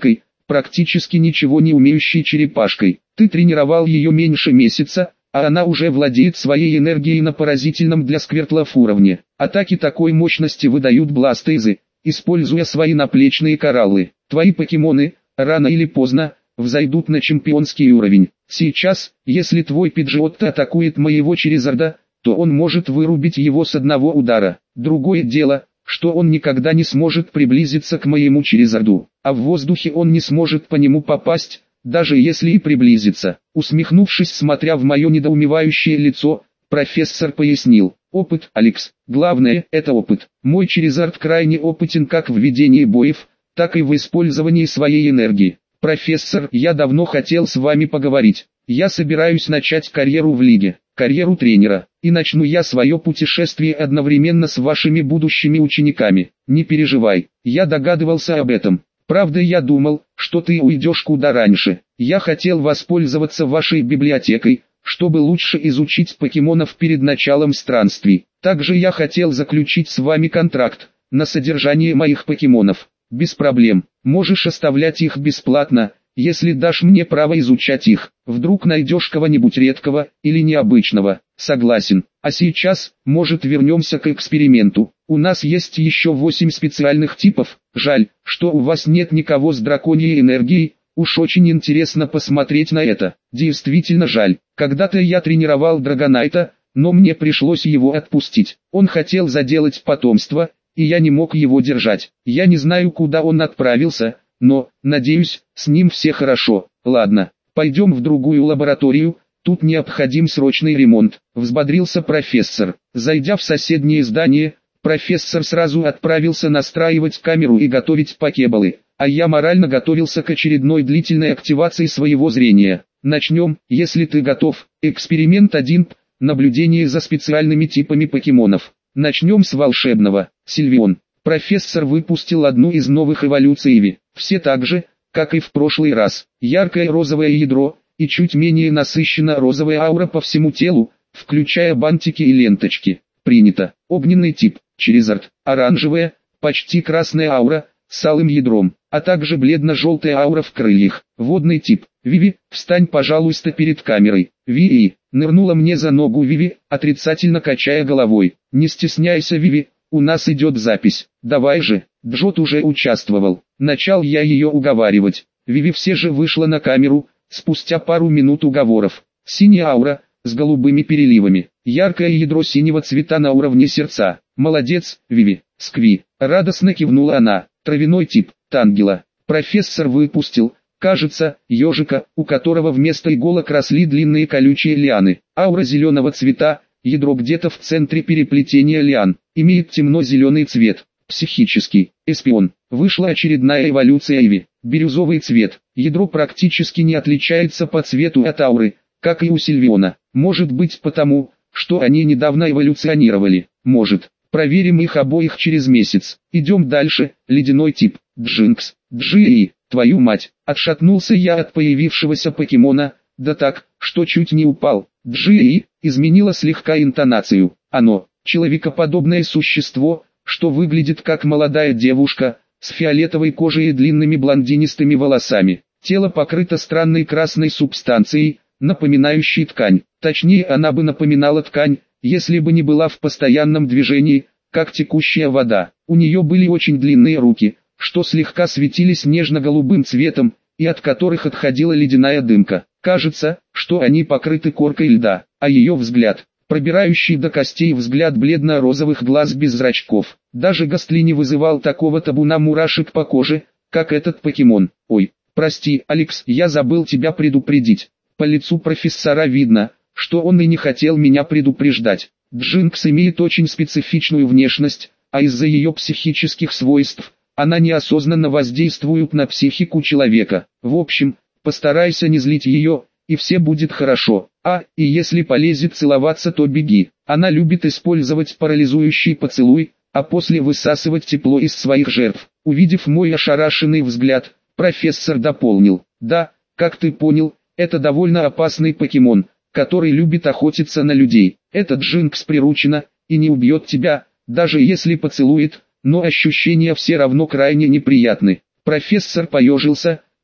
практически ничего не умеющей черепашкой. Ты тренировал ее меньше месяца, а она уже владеет своей энергией на поразительном для сквертлов уровне. Атаки такой мощности выдают бластейзы, используя свои наплечные кораллы. Твои покемоны, рано или поздно, взойдут на чемпионский уровень. Сейчас, если твой Пиджиотто атакует моего Черезарда, то он может вырубить его с одного удара. Другое дело, что он никогда не сможет приблизиться к моему Черезарду, а в воздухе он не сможет по нему попасть, даже если и приблизится. Усмехнувшись, смотря в мое недоумевающее лицо, профессор пояснил: опыт, Алекс, главное – это опыт. Мой Черезард крайне опытен как в ведении боев, так и в использовании своей энергии. Профессор, я давно хотел с вами поговорить. Я собираюсь начать карьеру в лиге, карьеру тренера, и начну я свое путешествие одновременно с вашими будущими учениками. Не переживай, я догадывался об этом. Правда, я думал, что ты уйдешь куда раньше. Я хотел воспользоваться вашей библиотекой, чтобы лучше изучить покемонов перед началом странствий. Также я хотел заключить с вами контракт на содержание моих покемонов. Без проблем, можешь оставлять их бесплатно, если дашь мне право изучать их. Вдруг найдешь кого-нибудь редкого или необычного. Согласен. А сейчас, может, вернемся к эксперименту. У нас есть еще 8 специальных типов. Жаль, что у вас нет никого с драконьей энергией. Уж очень интересно посмотреть на это. Действительно жаль. Когда-то я тренировал Драгонайта, но мне пришлось его отпустить. Он хотел заделать потомство, и я не мог его держать. Я не знаю, куда он отправился, но, надеюсь, с ним все хорошо. Ладно, пойдем в другую лабораторию, тут необходим срочный ремонт. Взбодрился профессор. Зайдя в соседнее здание, профессор сразу отправился настраивать камеру и готовить покеболы, а я морально готовился к очередной длительной активации своего зрения. Начнем, если ты готов. Эксперимент 1. Наблюдение за специальными типами покемонов. Начнем с волшебного. Сильвион. Профессор выпустил одну из новых эволюций Иви. Все так же, как и в прошлый раз. Яркое розовое ядро и чуть менее насыщенная розовая аура по всему телу, включая бантики и ленточки. Принято. Огненный тип. Черезард. Оранжевая, почти красная аура, с алым ядром, а также бледно-желтая аура в крыльях. Водный тип. Виви, встань, пожалуйста, перед камерой. Виви, нырнула мне за ногу Виви, отрицательно качая головой. Не стесняйся, Виви, у нас идет запись. Давай же. Джот уже участвовал. Начал я ее уговаривать. Виви все же вышла на камеру, спустя пару минут уговоров. Синяя аура, с голубыми переливами. Яркое ядро синего цвета на уровне сердца. Молодец, Виви. Скви. Радостно кивнула она. Травяной тип. Тангела. Профессор выпустил, кажется, ежика, у которого вместо иголок росли длинные колючие лианы. Аура зеленого цвета, ядро где-то в центре переплетения лиан. Имеет темно-зеленый цвет. Психический. Эспион. Вышла очередная эволюция Иви. Бирюзовый цвет. Ядро практически не отличается по цвету от ауры, как и у Сильвиона. Может быть потому, что они недавно эволюционировали. Может. Проверим их обоих через месяц. Идем дальше. Ледяной тип. Джинкс. Джи, твою мать. Отшатнулся я от появившегося покемона, да так, что чуть не упал. Джи изменила слегка интонацию. Оно, человекоподобное существо, что выглядит как молодая девушка, с фиолетовой кожей и длинными блондинистыми волосами. Тело покрыто странной красной субстанцией, напоминающей ткань. Точнее, она бы напоминала ткань, если бы не была в постоянном движении, как текущая вода. У нее были очень длинные руки, что слегка светились нежно-голубым цветом, и от которых отходила ледяная дымка. Кажется, что они покрыты коркой льда, а ее взгляд, пробирающий до костей взгляд бледно-розовых глаз без зрачков, даже Гастли не вызывал такого табуна мурашек по коже, как этот покемон. Ой, прости, Алекс, я забыл тебя предупредить. По лицу профессора видно, что он и не хотел меня предупреждать. Джинкс имеет очень специфичную внешность, а из-за ее психических свойств, она неосознанно воздействует на психику человека. В общем, постарайся не злить ее, и все будет хорошо. И если полезет целоваться, то беги. Она любит использовать парализующий поцелуй, а после высасывать тепло из своих жертв. Увидев мой ошарашенный взгляд, профессор дополнил. Да, как ты понял, это довольно опасный покемон, который любит охотиться на людей. Этот Джинкс приручена, и не убьет тебя, даже если поцелует, но ощущения все равно крайне неприятны. Профессор поежился,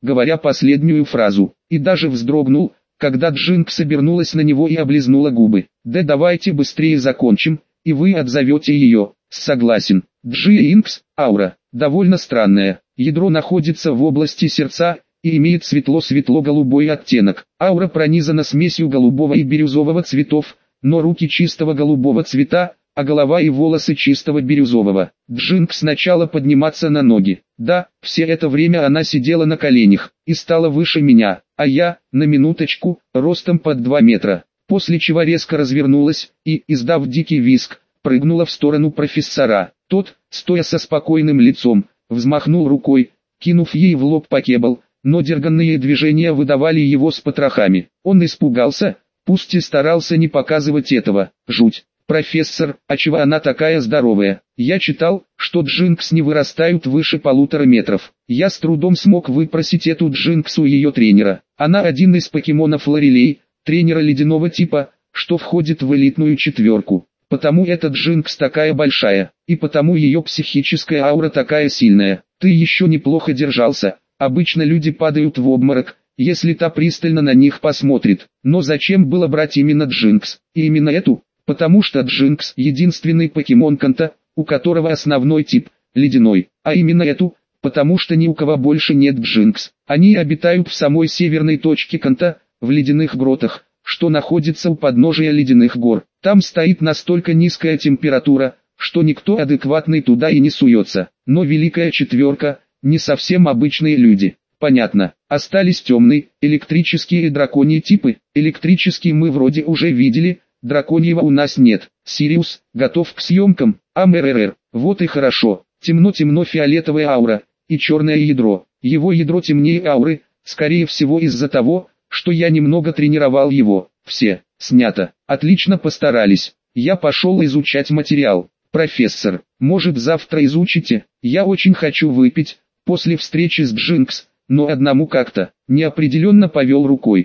говоря последнюю фразу, и даже вздрогнул, когда Джинкс обернулась на него и облизнула губы. «Да давайте быстрее закончим, и вы отзовете ее». «Согласен». Джинкс, аура, довольно странная. Ядро находится в области сердца и имеет светло-светло-голубой оттенок. Аура пронизана смесью голубого и бирюзового цветов, но руки чистого голубого цвета, а голова и волосы чистого бирюзового. Джинкс сначала подниматься на ноги. Да, все это время она сидела на коленях и стала выше меня, а я, на минуточку, ростом под 2 метра. После чего резко развернулась и, издав дикий визг, прыгнула в сторону профессора. Тот, стоя со спокойным лицом, взмахнул рукой, кинув ей в лоб покебл, но дерганные движения выдавали его с потрохами. Он испугался, пусть и старался не показывать этого. Жуть. «Профессор, а чего она такая здоровая?» Я читал, что Джинкс не вырастают выше 1,5 метров. Я с трудом смог выпросить эту Джинкс у ее тренера. Она один из покемонов Лорелей, тренера ледяного типа, что входит в элитную 4. Потому эта Джинкс такая большая, и потому ее психическая аура такая сильная. Ты еще неплохо держался. Обычно люди падают в обморок, если та пристально на них посмотрит. Но зачем было брать именно Джинкс? И именно эту? Потому что Джинкс единственный покемон Канта, у которого основной тип – ледяной. А именно эту, потому что ни у кого больше нет Джинкс. Они обитают в самой северной точке Канта, в ледяных гротах, что находится у подножия ледяных гор. Там стоит настолько низкая температура, что никто адекватный туда и не суется. Но Великая Четверка – не совсем обычные люди. Понятно, остались темные, электрические и драконьи типы. Электрические мы вроде уже видели, драконьего у нас нет. Сириус, готов к съемкам. АМРР, вот и хорошо. Темно-темно-фиолетовая аура, и черное ядро. Его ядро темнее ауры, скорее всего из-за того, что я немного тренировал его. Все, снято. Отлично постарались. Я пошел изучать материал. Профессор, может завтра изучите? Я очень хочу выпить, после встречи с Джинкс, но одному как-то. Неопределенно повел рукой.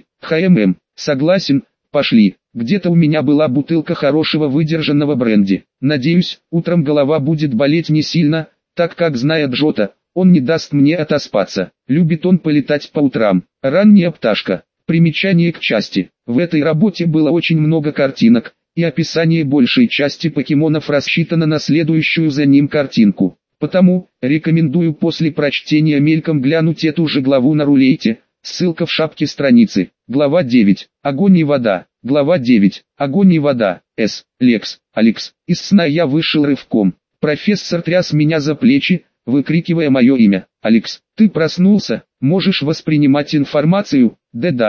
Согласен, пошли. Где-то у меня была бутылка хорошего выдержанного бренди. Надеюсь, утром голова будет болеть не сильно, так как, зная Джота, он не даст мне отоспаться. Любит он полетать по утрам. Ранняя пташка. Примечание к части. В этой работе было очень много картинок, и описание большей части покемонов рассчитано на следующую за ним картинку. Потому, рекомендую после прочтения мельком глянуть эту же главу на рулете, ссылка в шапке страницы. Глава 9. Огонь и вода. Глава 9. Огонь и вода. Лекс, Алекс. Из сна я вышел рывком. Профессор тряс меня за плечи, выкрикивая мое имя. «Алекс, ты проснулся? Можешь воспринимать информацию?»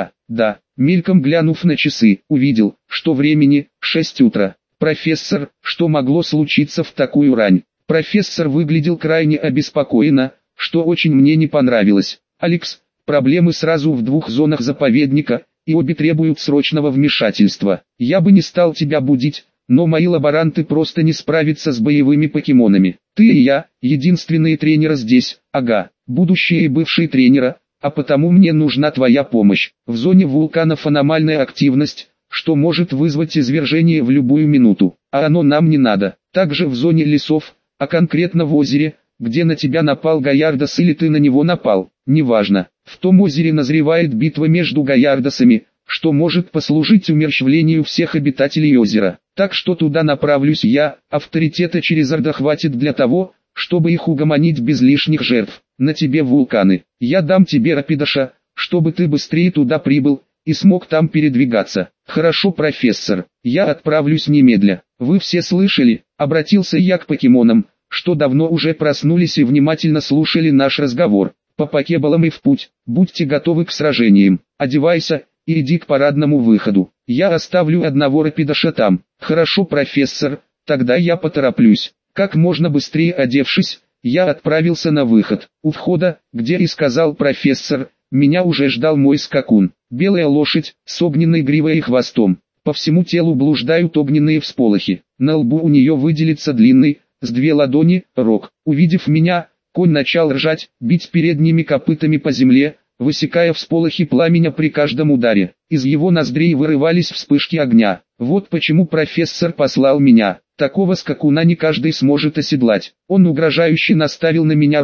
Да. Мельком глянув на часы, увидел, что времени 6 утра. «Профессор, что могло случиться в такую рань?» Профессор выглядел крайне обеспокоенно, что очень мне не понравилось. «Алекс, проблемы сразу в 2 зонах заповедника, и обе требуют срочного вмешательства. Я бы не стал тебя будить, но мои лаборанты просто не справятся с боевыми покемонами. Ты и я, единственные тренеры здесь, будущие и бывшие тренера, а потому мне нужна твоя помощь. В зоне вулканов аномальная активность, что может вызвать извержение в любую минуту, а оно нам не надо. Также в зоне лесов, а конкретно в озере, где на тебя напал Гаярдос или ты на него напал, неважно. В том озере назревает битва между Гаярдосами, что может послужить умерщвлению всех обитателей озера. Так что туда направлюсь я, авторитета Черезарда хватит для того, чтобы их угомонить без лишних жертв. На тебе вулканы. Я дам тебе Рапидаша, чтобы ты быстрее туда прибыл и смог там передвигаться. Хорошо, профессор, я отправлюсь немедля. Вы все слышали? Обратился я к покемонам, что давно уже проснулись и внимательно слушали наш разговор. По покебалам и в путь. Будьте готовы к сражениям. Одевайся и иди к парадному выходу. Я оставлю одного Рапидаша там. Хорошо, профессор, тогда я потороплюсь. Как можно быстрее одевшись, я отправился на выход. У входа, где и сказал профессор, меня уже ждал мой скакун. Белая лошадь, с огненной гривой и хвостом. По всему телу блуждают огненные всполохи. На лбу у нее выделится длинный, с 2 ладони, рог. Увидев меня, конь начал ржать, бить передними копытами по земле, высекая всполохи пламени при каждом ударе. Из его ноздрей вырывались вспышки огня. Вот почему профессор послал меня. Такого скакуна не каждый сможет оседлать. Он угрожающе наставил на меня рог,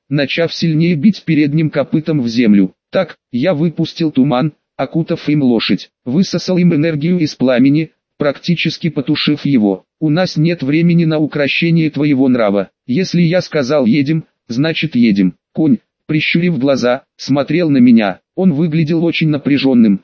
начав сильнее бить передним копытом в землю. Так, я выпустил туман, окутав им лошадь, высосал им энергию из пламени, практически потушив его. У нас нет времени на укрощение твоего нрава. Если я сказал едем, значит едем. Конь, прищурив глаза, смотрел на меня. Он выглядел очень напряженным,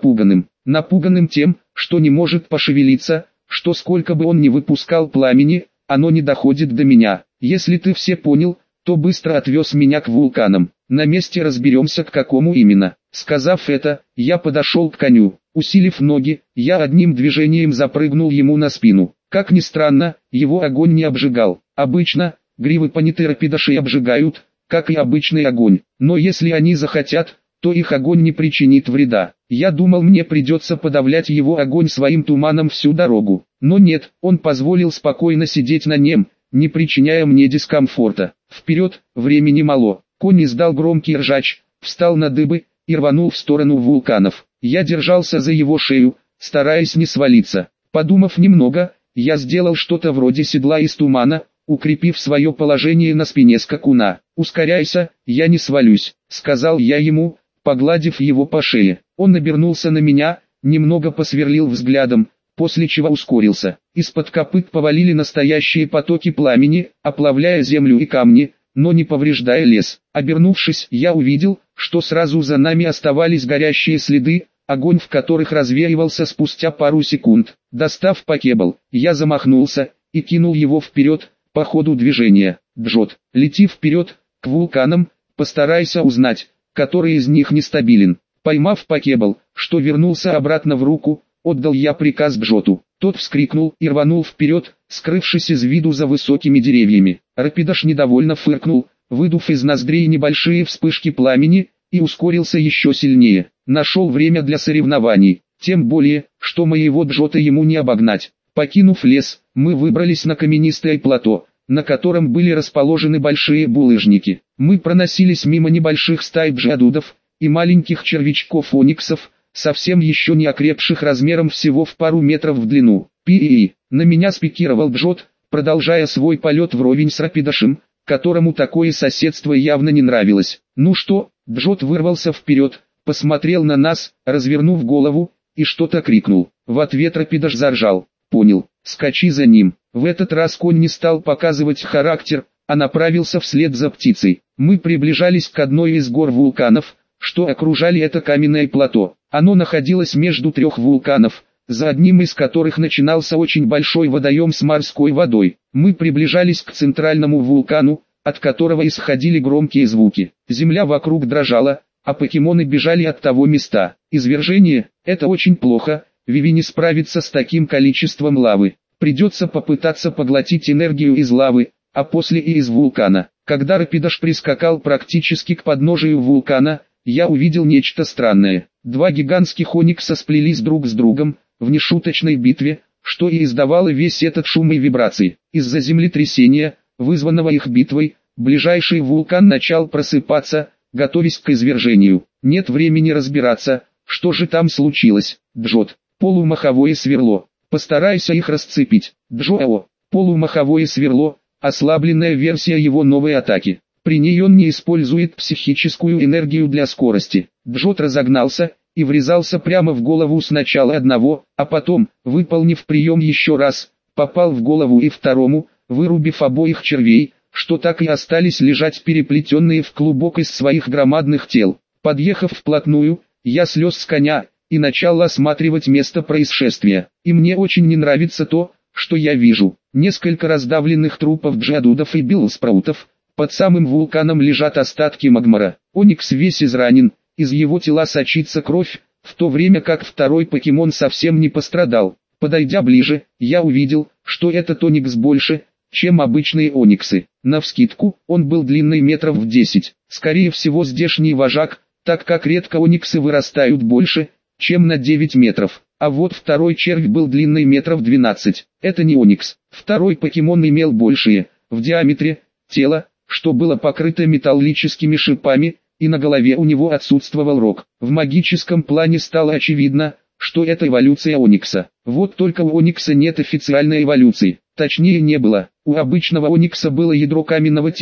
напуганным тем, что не может пошевелиться, что сколько бы он ни выпускал пламени, оно не доходит до меня. Если ты все понял, то быстро отвез меня к вулканам. На месте разберемся, к какому именно. Сказав это, я подошел к коню. Усилив ноги, я одним движением запрыгнул ему на спину. Как ни странно, его огонь не обжигал. Обычно, гривы пантеропидошей обжигают, как и обычный огонь. Но если они захотят, то их огонь не причинит вреда. Я думал, мне придется подавлять его огонь своим туманом всю дорогу. Но нет, он позволил спокойно сидеть на нем, не причиняя мне дискомфорта. Вперед, времени мало. Конь издал громкий ржач, встал на дыбы и рванул в сторону вулканов. Я держался за его шею, стараясь не свалиться. Подумав немного, я сделал что-то вроде седла из тумана, укрепив свое положение на спине скакуна. «Ускоряйся, я не свалюсь», — сказал я ему, погладив его по шее. Он обернулся на меня, немного посверлил взглядом, после чего ускорился. Из-под копыт повалили настоящие потоки пламени, оплавляя землю и камни, но не повреждая лес. Обернувшись, я увидел, что сразу за нами оставались горящие следы, огонь в которых развеивался спустя пару секунд. Достав покебл, я замахнулся и кинул его вперед, по ходу движения. Джот, лети вперед, к вулканам, постарайся узнать, который из них нестабилен. Поймав покебл, что вернулся обратно в руку, отдал я приказ Джоту. Тот вскрикнул и рванул вперед, скрывшись из виду за высокими деревьями. Рапидош недовольно фыркнул, выдув из ноздрей небольшие вспышки пламени, и ускорился еще сильнее. Нашел время для соревнований, тем более, что моего Джота ему не обогнать. Покинув лес, мы выбрались на каменистое плато, на котором были расположены большие булыжники. Мы проносились мимо небольших стай джадудов и маленьких червячков-ониксов, совсем еще не окрепших размером всего в пару метров в длину. Пи-и-и, на меня спикировал Джот, продолжая свой полет вровень с Рапидошем, которому такое соседство явно не нравилось. «Ну что?» Джот вырвался вперед, посмотрел на нас, развернув голову, и что-то крикнул. В ответ Рапидош заржал. «Понял, скачи за ним». В этот раз конь не стал показывать характер, а направился вслед за птицей. Мы приближались к одной из гор вулканов, что окружали это каменное плато. Оно находилось между трех вулканов, за одним из которых начинался очень большой водоем с морской водой. Мы приближались к центральному вулкану, от которого исходили громкие звуки. Земля вокруг дрожала, а покемоны бежали от того места. Извержение – это очень плохо, Виви не справится с таким количеством лавы. Придется попытаться поглотить энергию из лавы, а после и из вулкана. Когда Рапидош прискакал практически к подножию вулкана, я увидел нечто странное. Два гигантских оникса сплелись друг с другом, в нешуточной битве, что и издавало весь этот шум и вибрации. Из-за землетрясения, вызванного их битвой, ближайший вулкан начал просыпаться, готовясь к извержению. Нет времени разбираться, что же там случилось. Джот, полумаховое сверло. Постарайся их расцепить. Джоао, полумаховое сверло, ослабленная версия его новой атаки. При ней он не использует психическую энергию для скорости. Джот разогнался и врезался прямо в голову сначала одного, а потом, выполнив прием еще раз, попал в голову и второму, вырубив обоих червей, что так и остались лежать переплетенные в клубок из своих громадных тел. Подъехав вплотную, я слез с коня и начал осматривать место происшествия. И мне очень не нравится то, что я вижу. Несколько раздавленных трупов джадудов и биллспраутов. Под самым вулканом лежат остатки магмара. Оникс весь изранен, из его тела сочится кровь, в то время как второй покемон совсем не пострадал. Подойдя ближе, я увидел, что этот оникс больше, чем обычные ониксы. Навскидку, он был длинной метров в 10. Скорее всего здешний вожак, так как редко ониксы вырастают больше, чем на 9 метров. А вот второй червь был длинной метров 12. Это не оникс. Второй покемон имел большие, в диаметре, тело, что было покрыто металлическими шипами, и на голове у него отсутствовал рог. В магическом плане стало очевидно, что это эволюция оникса. Вот только у оникса нет официальной эволюции. Точнее не было. У обычного оникса было ядро каменного типа,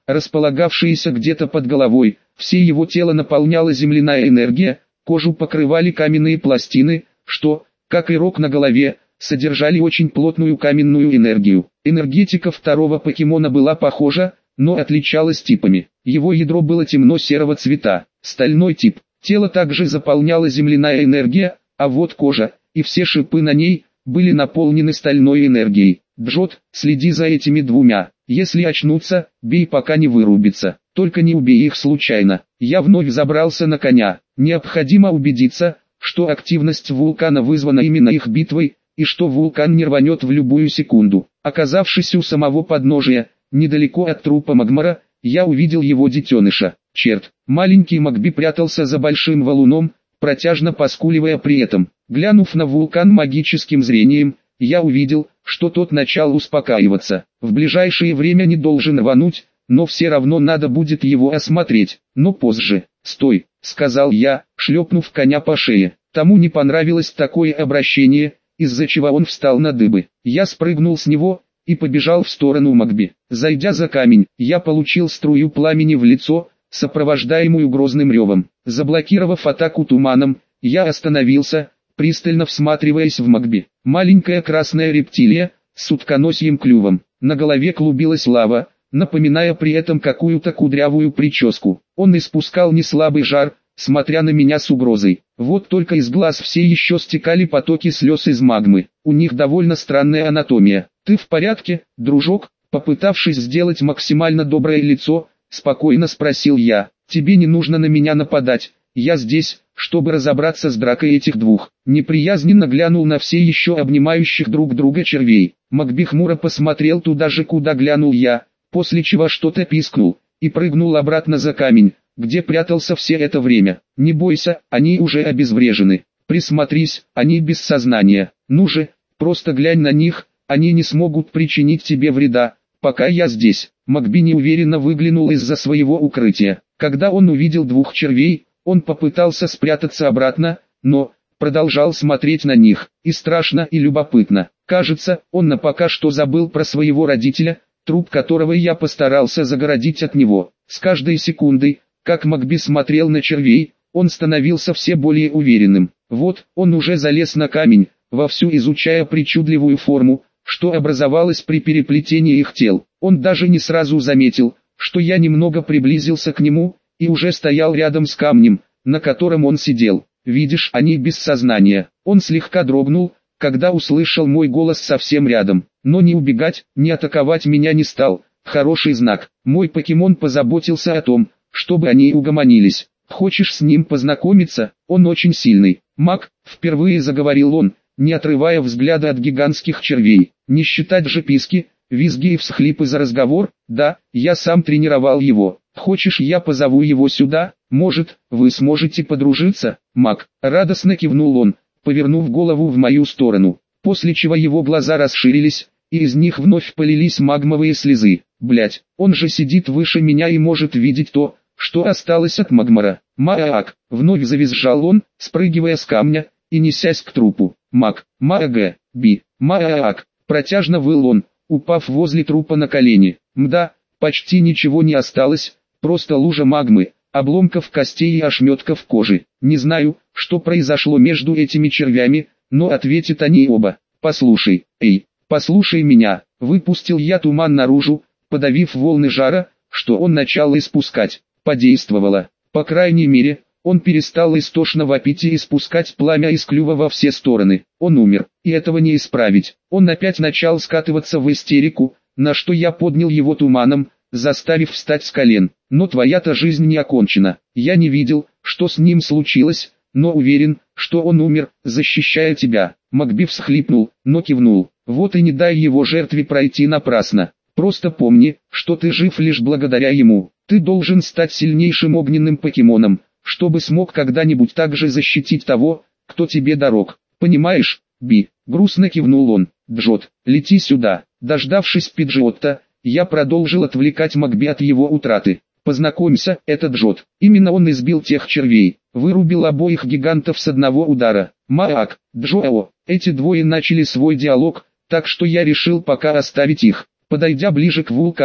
располагавшееся где-то под головой. Все его тело наполняла земляная энергия, кожу покрывали каменные пластины, что, как и рог на голове, содержали очень плотную каменную энергию. Энергетика второго покемона была похожа, но отличалась типами. Его ядро было темно-серого цвета, стальной тип. Тело также заполняла земляная энергия, а вот кожа и все шипы на ней были наполнены стальной энергией. Джот, следи за этими двумя. Если очнутся, бей, пока не вырубится. Только не убей их случайно. Я вновь забрался на коня. Необходимо убедиться, что активность вулкана вызвана именно их битвой, и что вулкан не рванет в любую секунду. Оказавшись у самого подножия, недалеко от трупа Магмара, я увидел его детеныша. Черт, маленький Магби прятался за большим валуном, протяжно поскуливая при этом. Глянув на вулкан магическим зрением, я увидел, что тот начал успокаиваться. В ближайшее время не должен рвануть, но все равно надо будет его осмотреть, но позже. «Стой», — сказал я, шлепнув коня по шее. Тому не понравилось такое обращение, из-за чего он встал на дыбы. Я спрыгнул с него и побежал в сторону Магби. Зайдя за камень, я получил струю пламени в лицо, сопровождаемую грозным ревом. Заблокировав атаку туманом, я остановился, пристально всматриваясь в Магби. Маленькая красная рептилия, с утконосьим клювом. На голове клубилась лава, напоминая при этом какую-то кудрявую прическу. Он испускал неслабый жар, смотря на меня с угрозой. Вот только из глаз все еще стекали потоки слез из магмы. У них довольно странная анатомия. «Ты в порядке, дружок?» Попытавшись сделать максимально доброе лицо, спокойно спросил я. «Тебе не нужно на меня нападать. Я здесь, чтобы разобраться с дракой этих двух». Неприязненно глянул на все еще обнимающих друг друга червей. Магби хмуро посмотрел туда же, куда глянул я, после чего что-то пискнул и прыгнул обратно за камень, где прятался все это время. «Не бойся, они уже обезврежены. Присмотрись, они без сознания. Ну же, просто глянь на них, они не смогут причинить тебе вреда, пока я здесь». Магби неуверенно выглянул из-за своего укрытия. Когда он увидел двух червей, он попытался спрятаться обратно, но продолжал смотреть на них. И страшно, и любопытно. Кажется, он пока что забыл про своего родителя, труп которого я постарался загородить от него. С каждой секундой, как Магби смотрел на червей, он становился все более уверенным. Вот, он уже залез на камень, вовсю изучая причудливую форму, что образовалось при переплетении их тел. Он даже не сразу заметил, что я немного приблизился к нему, и уже стоял рядом с камнем, на котором он сидел. «Видишь, они без сознания». Он слегка дрогнул, когда услышал мой голос совсем рядом. Но ни убегать, ни атаковать меня не стал. Хороший знак. Мой покемон позаботился о том, чтобы они угомонились. «Хочешь с ним познакомиться? Он очень сильный маг», — впервые заговорил он, не отрывая взгляда от гигантских червей. «Не считать же писки, визги и всхлипы за разговор. Да, я сам тренировал его. Хочешь, я позову его сюда? Может, вы сможете подружиться?» «Маг», — радостно кивнул он, повернув голову в мою сторону, после чего его глаза расширились, и из них вновь полились магмовые слезы. «Блять, он же сидит выше меня и может видеть то, что осталось от Магмара». «Маак», — вновь завизжал он, спрыгивая с камня и несясь к трупу. «Маг, Маага, Би, Маак», — протяжно выл он, упав возле трупа на колени. Мда, почти ничего не осталось, просто лужа магмы, обломков костей и ошметков кожи. Не знаю, что произошло между этими червями, но ответят они оба. «Послушай, эй, послушай меня», — выпустил я туман наружу, подавив волны жара, что он начал испускать. Подействовало. По крайней мере, он перестал истошно вопить и испускать пламя из клюва во все стороны. Он умер, и этого не исправить. Он опять начал скатываться в истерику, на что я поднял его туманом, заставив встать с колен. «Но твоя-то жизнь не окончена. Я не видел, что с ним случилось, но уверен, что он умер, защищая тебя». Магби всхлипнул, но кивнул. «Вот и не дай его жертве пройти напрасно. Просто помни, что ты жив лишь благодаря ему. Ты должен стать сильнейшим огненным покемоном, чтобы смог когда-нибудь также защитить того, кто тебе дорог. Понимаешь, Би?» Грустно кивнул он. «Джот, лети сюда». Дождавшись Пиджотта, я продолжил отвлекать Магби от его утраты. «Познакомься, это Джот. Именно он избил тех червей, вырубил обоих гигантов с одного удара. Маак, Джоэо». Эти двое начали свой диалог, так что я решил пока оставить их. Подойдя ближе к вулкану,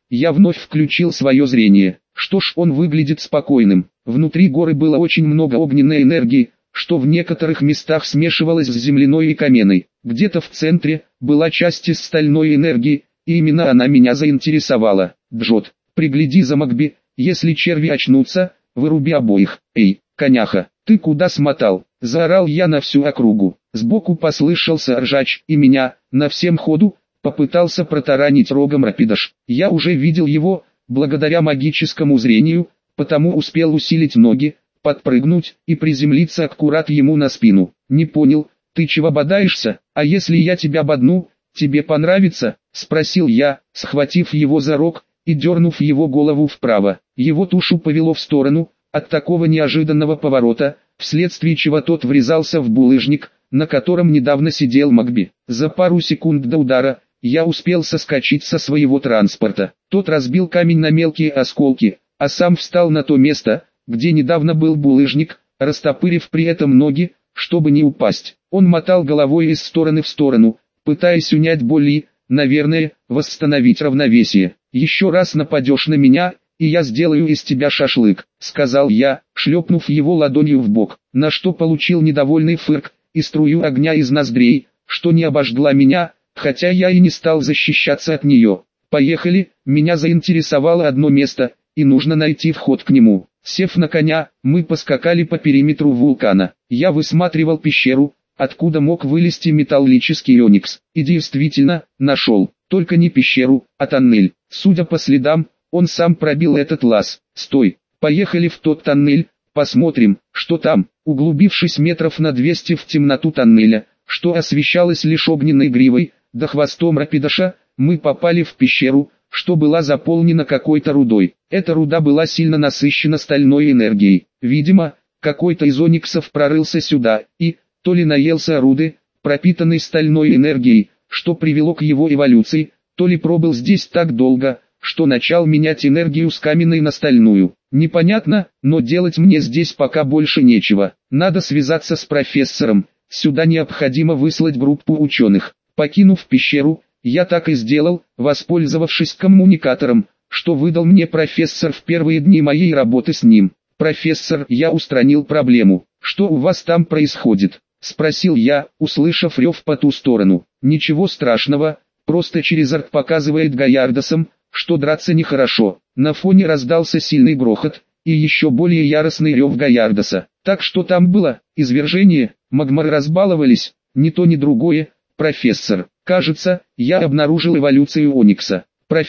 Я вновь включил свое зрение. Что ж, он выглядит спокойным. Внутри горы было очень много огненной энергии, что в некоторых местах смешивалось с земляной и каменной. Где-то в центре была часть из стальной энергии, и именно она меня заинтересовала. Джот, пригляди за Макби, если черви очнутся, выруби обоих. Эй, коняха, ты куда смотал? Заорал я на всю округу. Сбоку послышался ржач, и меня, на всем ходу, попытался протаранить рогом Рапидош. Я уже видел его, благодаря магическому зрению, потому успел усилить ноги, подпрыгнуть и приземлиться аккурат ему на спину. Не понял, ты чего бодаешься? А если я тебя бодну, тебе понравится? Спросил я, схватив его за рог и дернув его голову вправо. Его тушу повело в сторону, от такого неожиданного поворота, вследствие чего тот врезался в булыжник, на котором недавно сидел Макби. За пару секунд до удара, я успел соскочить со своего транспорта. Тот разбил камень на мелкие осколки, а сам встал на то место, где недавно был булыжник, растопырив при этом ноги, чтобы не упасть. Он мотал головой из стороны в сторону, пытаясь унять боль и, наверное, восстановить равновесие. «Еще раз нападешь на меня, и я сделаю из тебя шашлык», — сказал я, шлепнув его ладонью в бок, на что получил недовольный фырк и струю огня из ноздрей, что не обожгла меня, хотя я и не стал защищаться от нее. «Поехали, меня заинтересовало одно место, и нужно найти вход к нему». Сев на коня, мы поскакали по периметру вулкана. Я высматривал пещеру, откуда мог вылезти металлический оникс, и действительно, нашел. Только не пещеру, а тоннель. Судя по следам, он сам пробил этот лаз. «Стой, поехали в тот тоннель, посмотрим, что там». Углубившись метров на 200 в темноту тоннеля, что освещалось лишь огненной гривой, да хвостом Рапидоша, мы попали в пещеру, что была заполнена какой-то рудой. Эта руда была сильно насыщена стальной энергией. Видимо, какой-то из ониксов прорылся сюда и, то ли наелся руды, пропитанной стальной энергией, что привело к его эволюции, то ли пробыл здесь так долго, что начал менять энергию с каменной на стальную. Непонятно, но делать мне здесь пока больше нечего. Надо связаться с профессором, сюда необходимо выслать группу ученых. Покинув пещеру, я так и сделал, воспользовавшись коммуникатором, что выдал мне профессор в первые дни моей работы с ним. «Профессор, я устранил проблему. Что у вас там происходит?» — спросил я, услышав рев по ту сторону. «Ничего страшного, просто Черезард показывает Гаярдосам, что драться нехорошо». На фоне раздался сильный грохот, и еще более яростный рев Гаярдоса. «Так что там было? Извержение? Магмары разбаловались?» «Ни то ни другое, профессор. Кажется, я обнаружил эволюцию оникса».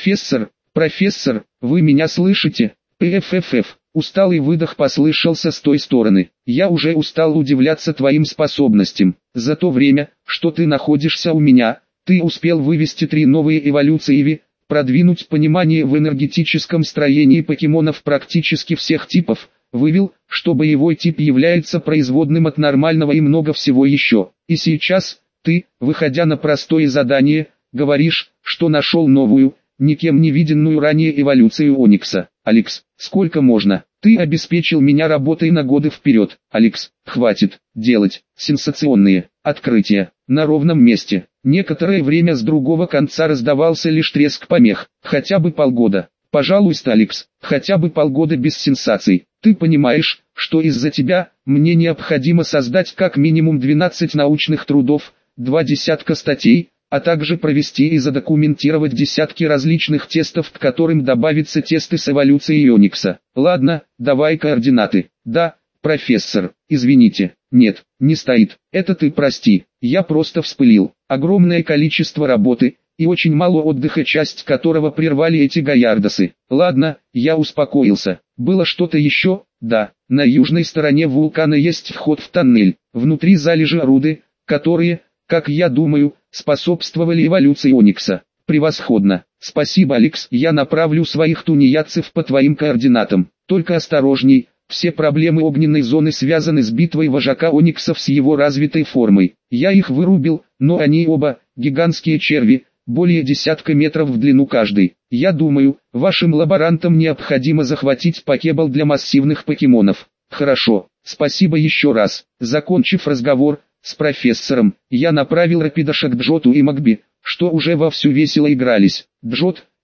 Профессор, вы меня слышите?» «ПФФФ». Усталый выдох послышался с той стороны. «Я уже устал удивляться твоим способностям. За то время, что ты находишься у меня, ты успел вывести 3 новые эволюции, продвинуть понимание в энергетическом строении покемонов практически всех типов, вывел, что боевой тип является производным от нормального и много всего еще. И сейчас, ты, выходя на простое задание, говоришь, что нашел новую, никем не виденную ранее эволюцию оникса. Алекс, сколько можно? Ты обеспечил меня работой на годы вперед. Алекс, хватит делать сенсационные открытия на ровном месте. Некоторое время с другого конца раздавался лишь треск помех. Хотя бы полгода. Пожалуйста, Алекс, хотя бы полгода без сенсаций. Ты понимаешь, что из-за тебя, мне необходимо создать как минимум 12 научных трудов, 2 десятка статей, а также провести и задокументировать десятки различных тестов, к которым добавятся тесты с эволюцией оникса. Ладно, давай координаты. Да, профессор, извините, нет, не стоит. Это ты прости, я просто вспылил. Огромное количество работы, и очень мало отдыха, часть которого прервали эти Гаярдосы. Ладно, я успокоился. Было что-то еще? Да, на южной стороне вулкана есть вход в тоннель. Внутри залежи руды, которые, как я думаю, способствовали эволюции оникса. Превосходно. Спасибо, Алекс. Я направлю своих тунеядцев по твоим координатам. Только осторожней. Все проблемы огненной зоны связаны с битвой вожака ониксов с его развитой формой. Я их вырубил, но они оба, гигантские черви, более десятка метров в длину каждый. Я думаю, вашим лаборантам необходимо захватить покебол для массивных покемонов. Хорошо, спасибо еще раз. Закончив разговор с профессором, я направил Рапидоша к Джоту и Макби, что уже вовсю весело игрались. Джот,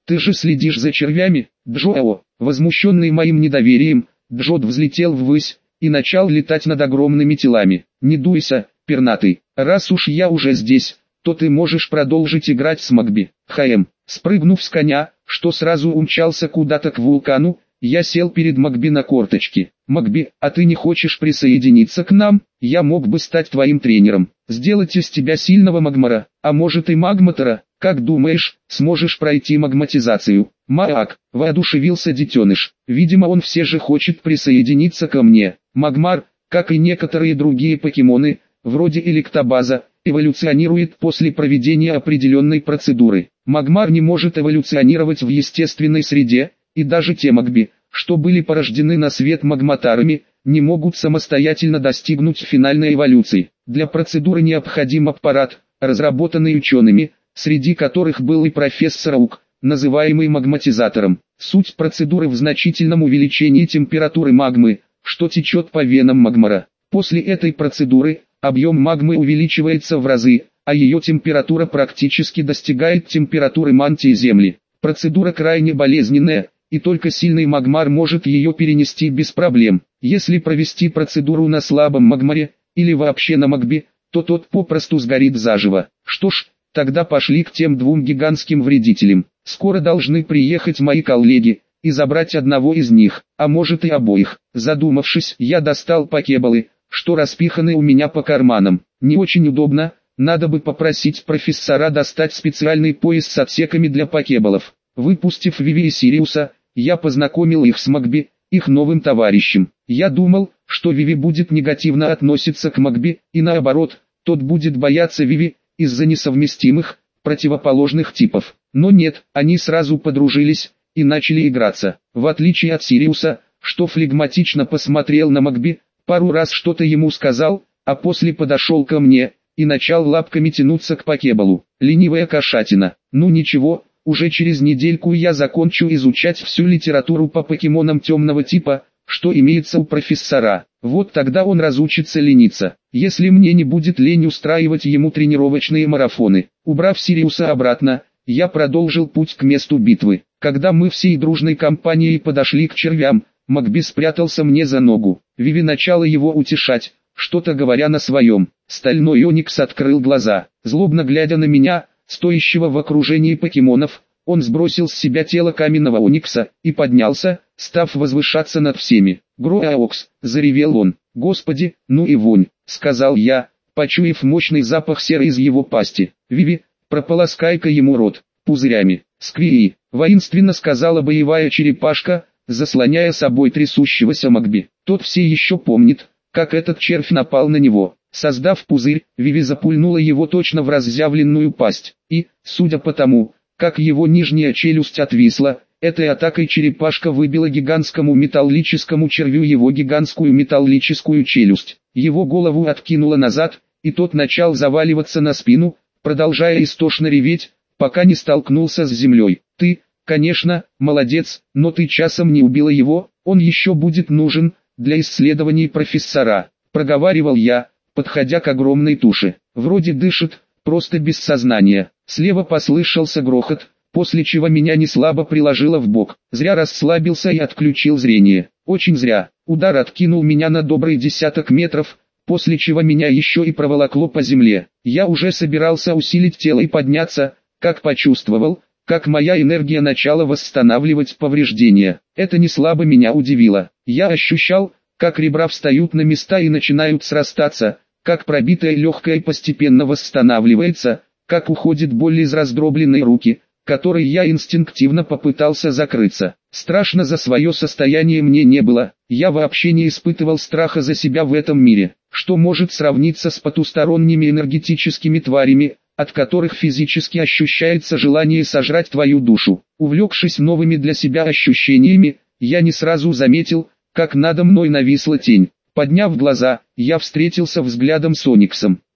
Ты же следишь за червями, Джоао. Возмущенный моим недоверием, Джод взлетел ввысь и начал летать над огромными телами. Не дуйся, пернатый, раз уж я уже здесь, то ты можешь продолжить играть с Макби. Спрыгнув с коня, что сразу умчался куда-то к вулкану, я сел перед Макби на корточки. «Макби, а ты не хочешь присоединиться к нам? Я мог бы стать твоим тренером, сделать из тебя сильного магмара, а может и магматора. Как думаешь, сможешь пройти магматизацию?» «Маак», — воодушевился детеныш, «видимо он все же хочет присоединиться ко мне». Магмар, как и некоторые другие покемоны, вроде Электобаза, эволюционирует после проведения определенной процедуры. Магмар не может эволюционировать в естественной среде, и даже те Макби, что были порождены на свет магматарами, не могут самостоятельно достигнуть финальной эволюции. Для процедуры необходим аппарат, разработанный учеными, среди которых был и профессор Аук, называемый магматизатором. Суть процедуры в значительном увеличении температуры магмы, что течет по венам магмара. После этой процедуры, объем магмы увеличивается в разы, а ее температура практически достигает температуры мантии Земли. Процедура крайне болезненная, и только сильный магмар может ее перенести без проблем. Если провести процедуру на слабом магмаре, или вообще на Макби, то тот попросту сгорит заживо. Что ж, тогда пошли к тем двум гигантским вредителям. Скоро должны приехать мои коллеги, и забрать одного из них, а может и обоих. Задумавшись, я достал покеболы, что распиханы у меня по карманам. Не очень удобно, надо бы попросить профессора достать специальный пояс с отсеками для покеболов. Выпустив Виви и Сириуса, я познакомил их с Макби, их новым товарищем. Я думал, что Виви будет негативно относиться к Макби, и наоборот, тот будет бояться Виви, из-за несовместимых, противоположных типов. Но нет, они сразу подружились, и начали играться. В отличие от Сириуса, что флегматично посмотрел на Макби, пару раз что-то ему сказал, а после подошел ко мне, и начал лапками тянуться к покеболу. Ленивая кошатина. Ну ничего, уже через недельку я закончу изучать всю литературу по покемонам темного типа, что имеется у профессора. Вот тогда он разучится лениться, если мне не будет лень устраивать ему тренировочные марафоны. Убрав Сириуса обратно, я продолжил путь к месту битвы. Когда мы всей дружной компанией подошли к червям, Макби спрятался мне за ногу. Виви начала его утешать, что-то говоря на своем. Стальной Оникс открыл глаза, злобно глядя на меня, стоящего в окружении покемонов. Он сбросил с себя тело каменного Оникса и поднялся, став возвышаться над всеми. «Гроаокс!» — заревел он. «Господи, ну и вонь!» — сказал я, почуяв мощный запах серы из его пасти. «Виви, прополоскай-ка ему рот пузырями!» «Сквии!» — воинственно сказала боевая черепашка, заслоняя собой трясущегося Макби. Тот все еще помнит, как этот червь напал на него. Создав пузырь, Виви запульнула его точно в разъявленную пасть, и, судя по тому, как его нижняя челюсть отвисла, этой атакой черепашка выбила гигантскому металлическому червю его гигантскую металлическую челюсть. Его голову откинуло назад, и тот начал заваливаться на спину, продолжая истошно реветь, пока не столкнулся с землей. «Ты, конечно, молодец, но ты часом не убила его, он еще будет нужен для исследований профессора», — проговаривал я, подходя к огромной туше. «Вроде дышит, просто без сознания». Слева послышался грохот, после чего меня неслабо приложило в бок. Зря расслабился и отключил зрение. Очень зря. Удар откинул меня на добрый десяток метров, после чего меня еще и проволокло по земле. Я уже собирался усилить тело и подняться, как почувствовал, как моя энергия начала восстанавливать повреждения. Это не слабо меня удивило. Я ощущал, как ребра встают на места и начинают срастаться, как пробитое легкое постепенно восстанавливается, как уходит боль из раздробленной руки, которой я инстинктивно попытался закрыться. Страшно за свое состояние мне не было, я вообще не испытывал страха за себя в этом мире, что может сравниться с потусторонними энергетическими тварями, от которых физически ощущается желание сожрать твою душу. Увлекшись новыми для себя ощущениями, я не сразу заметил, как надо мной нависла тень. Подняв глаза, я встретился взглядом с Ониксом.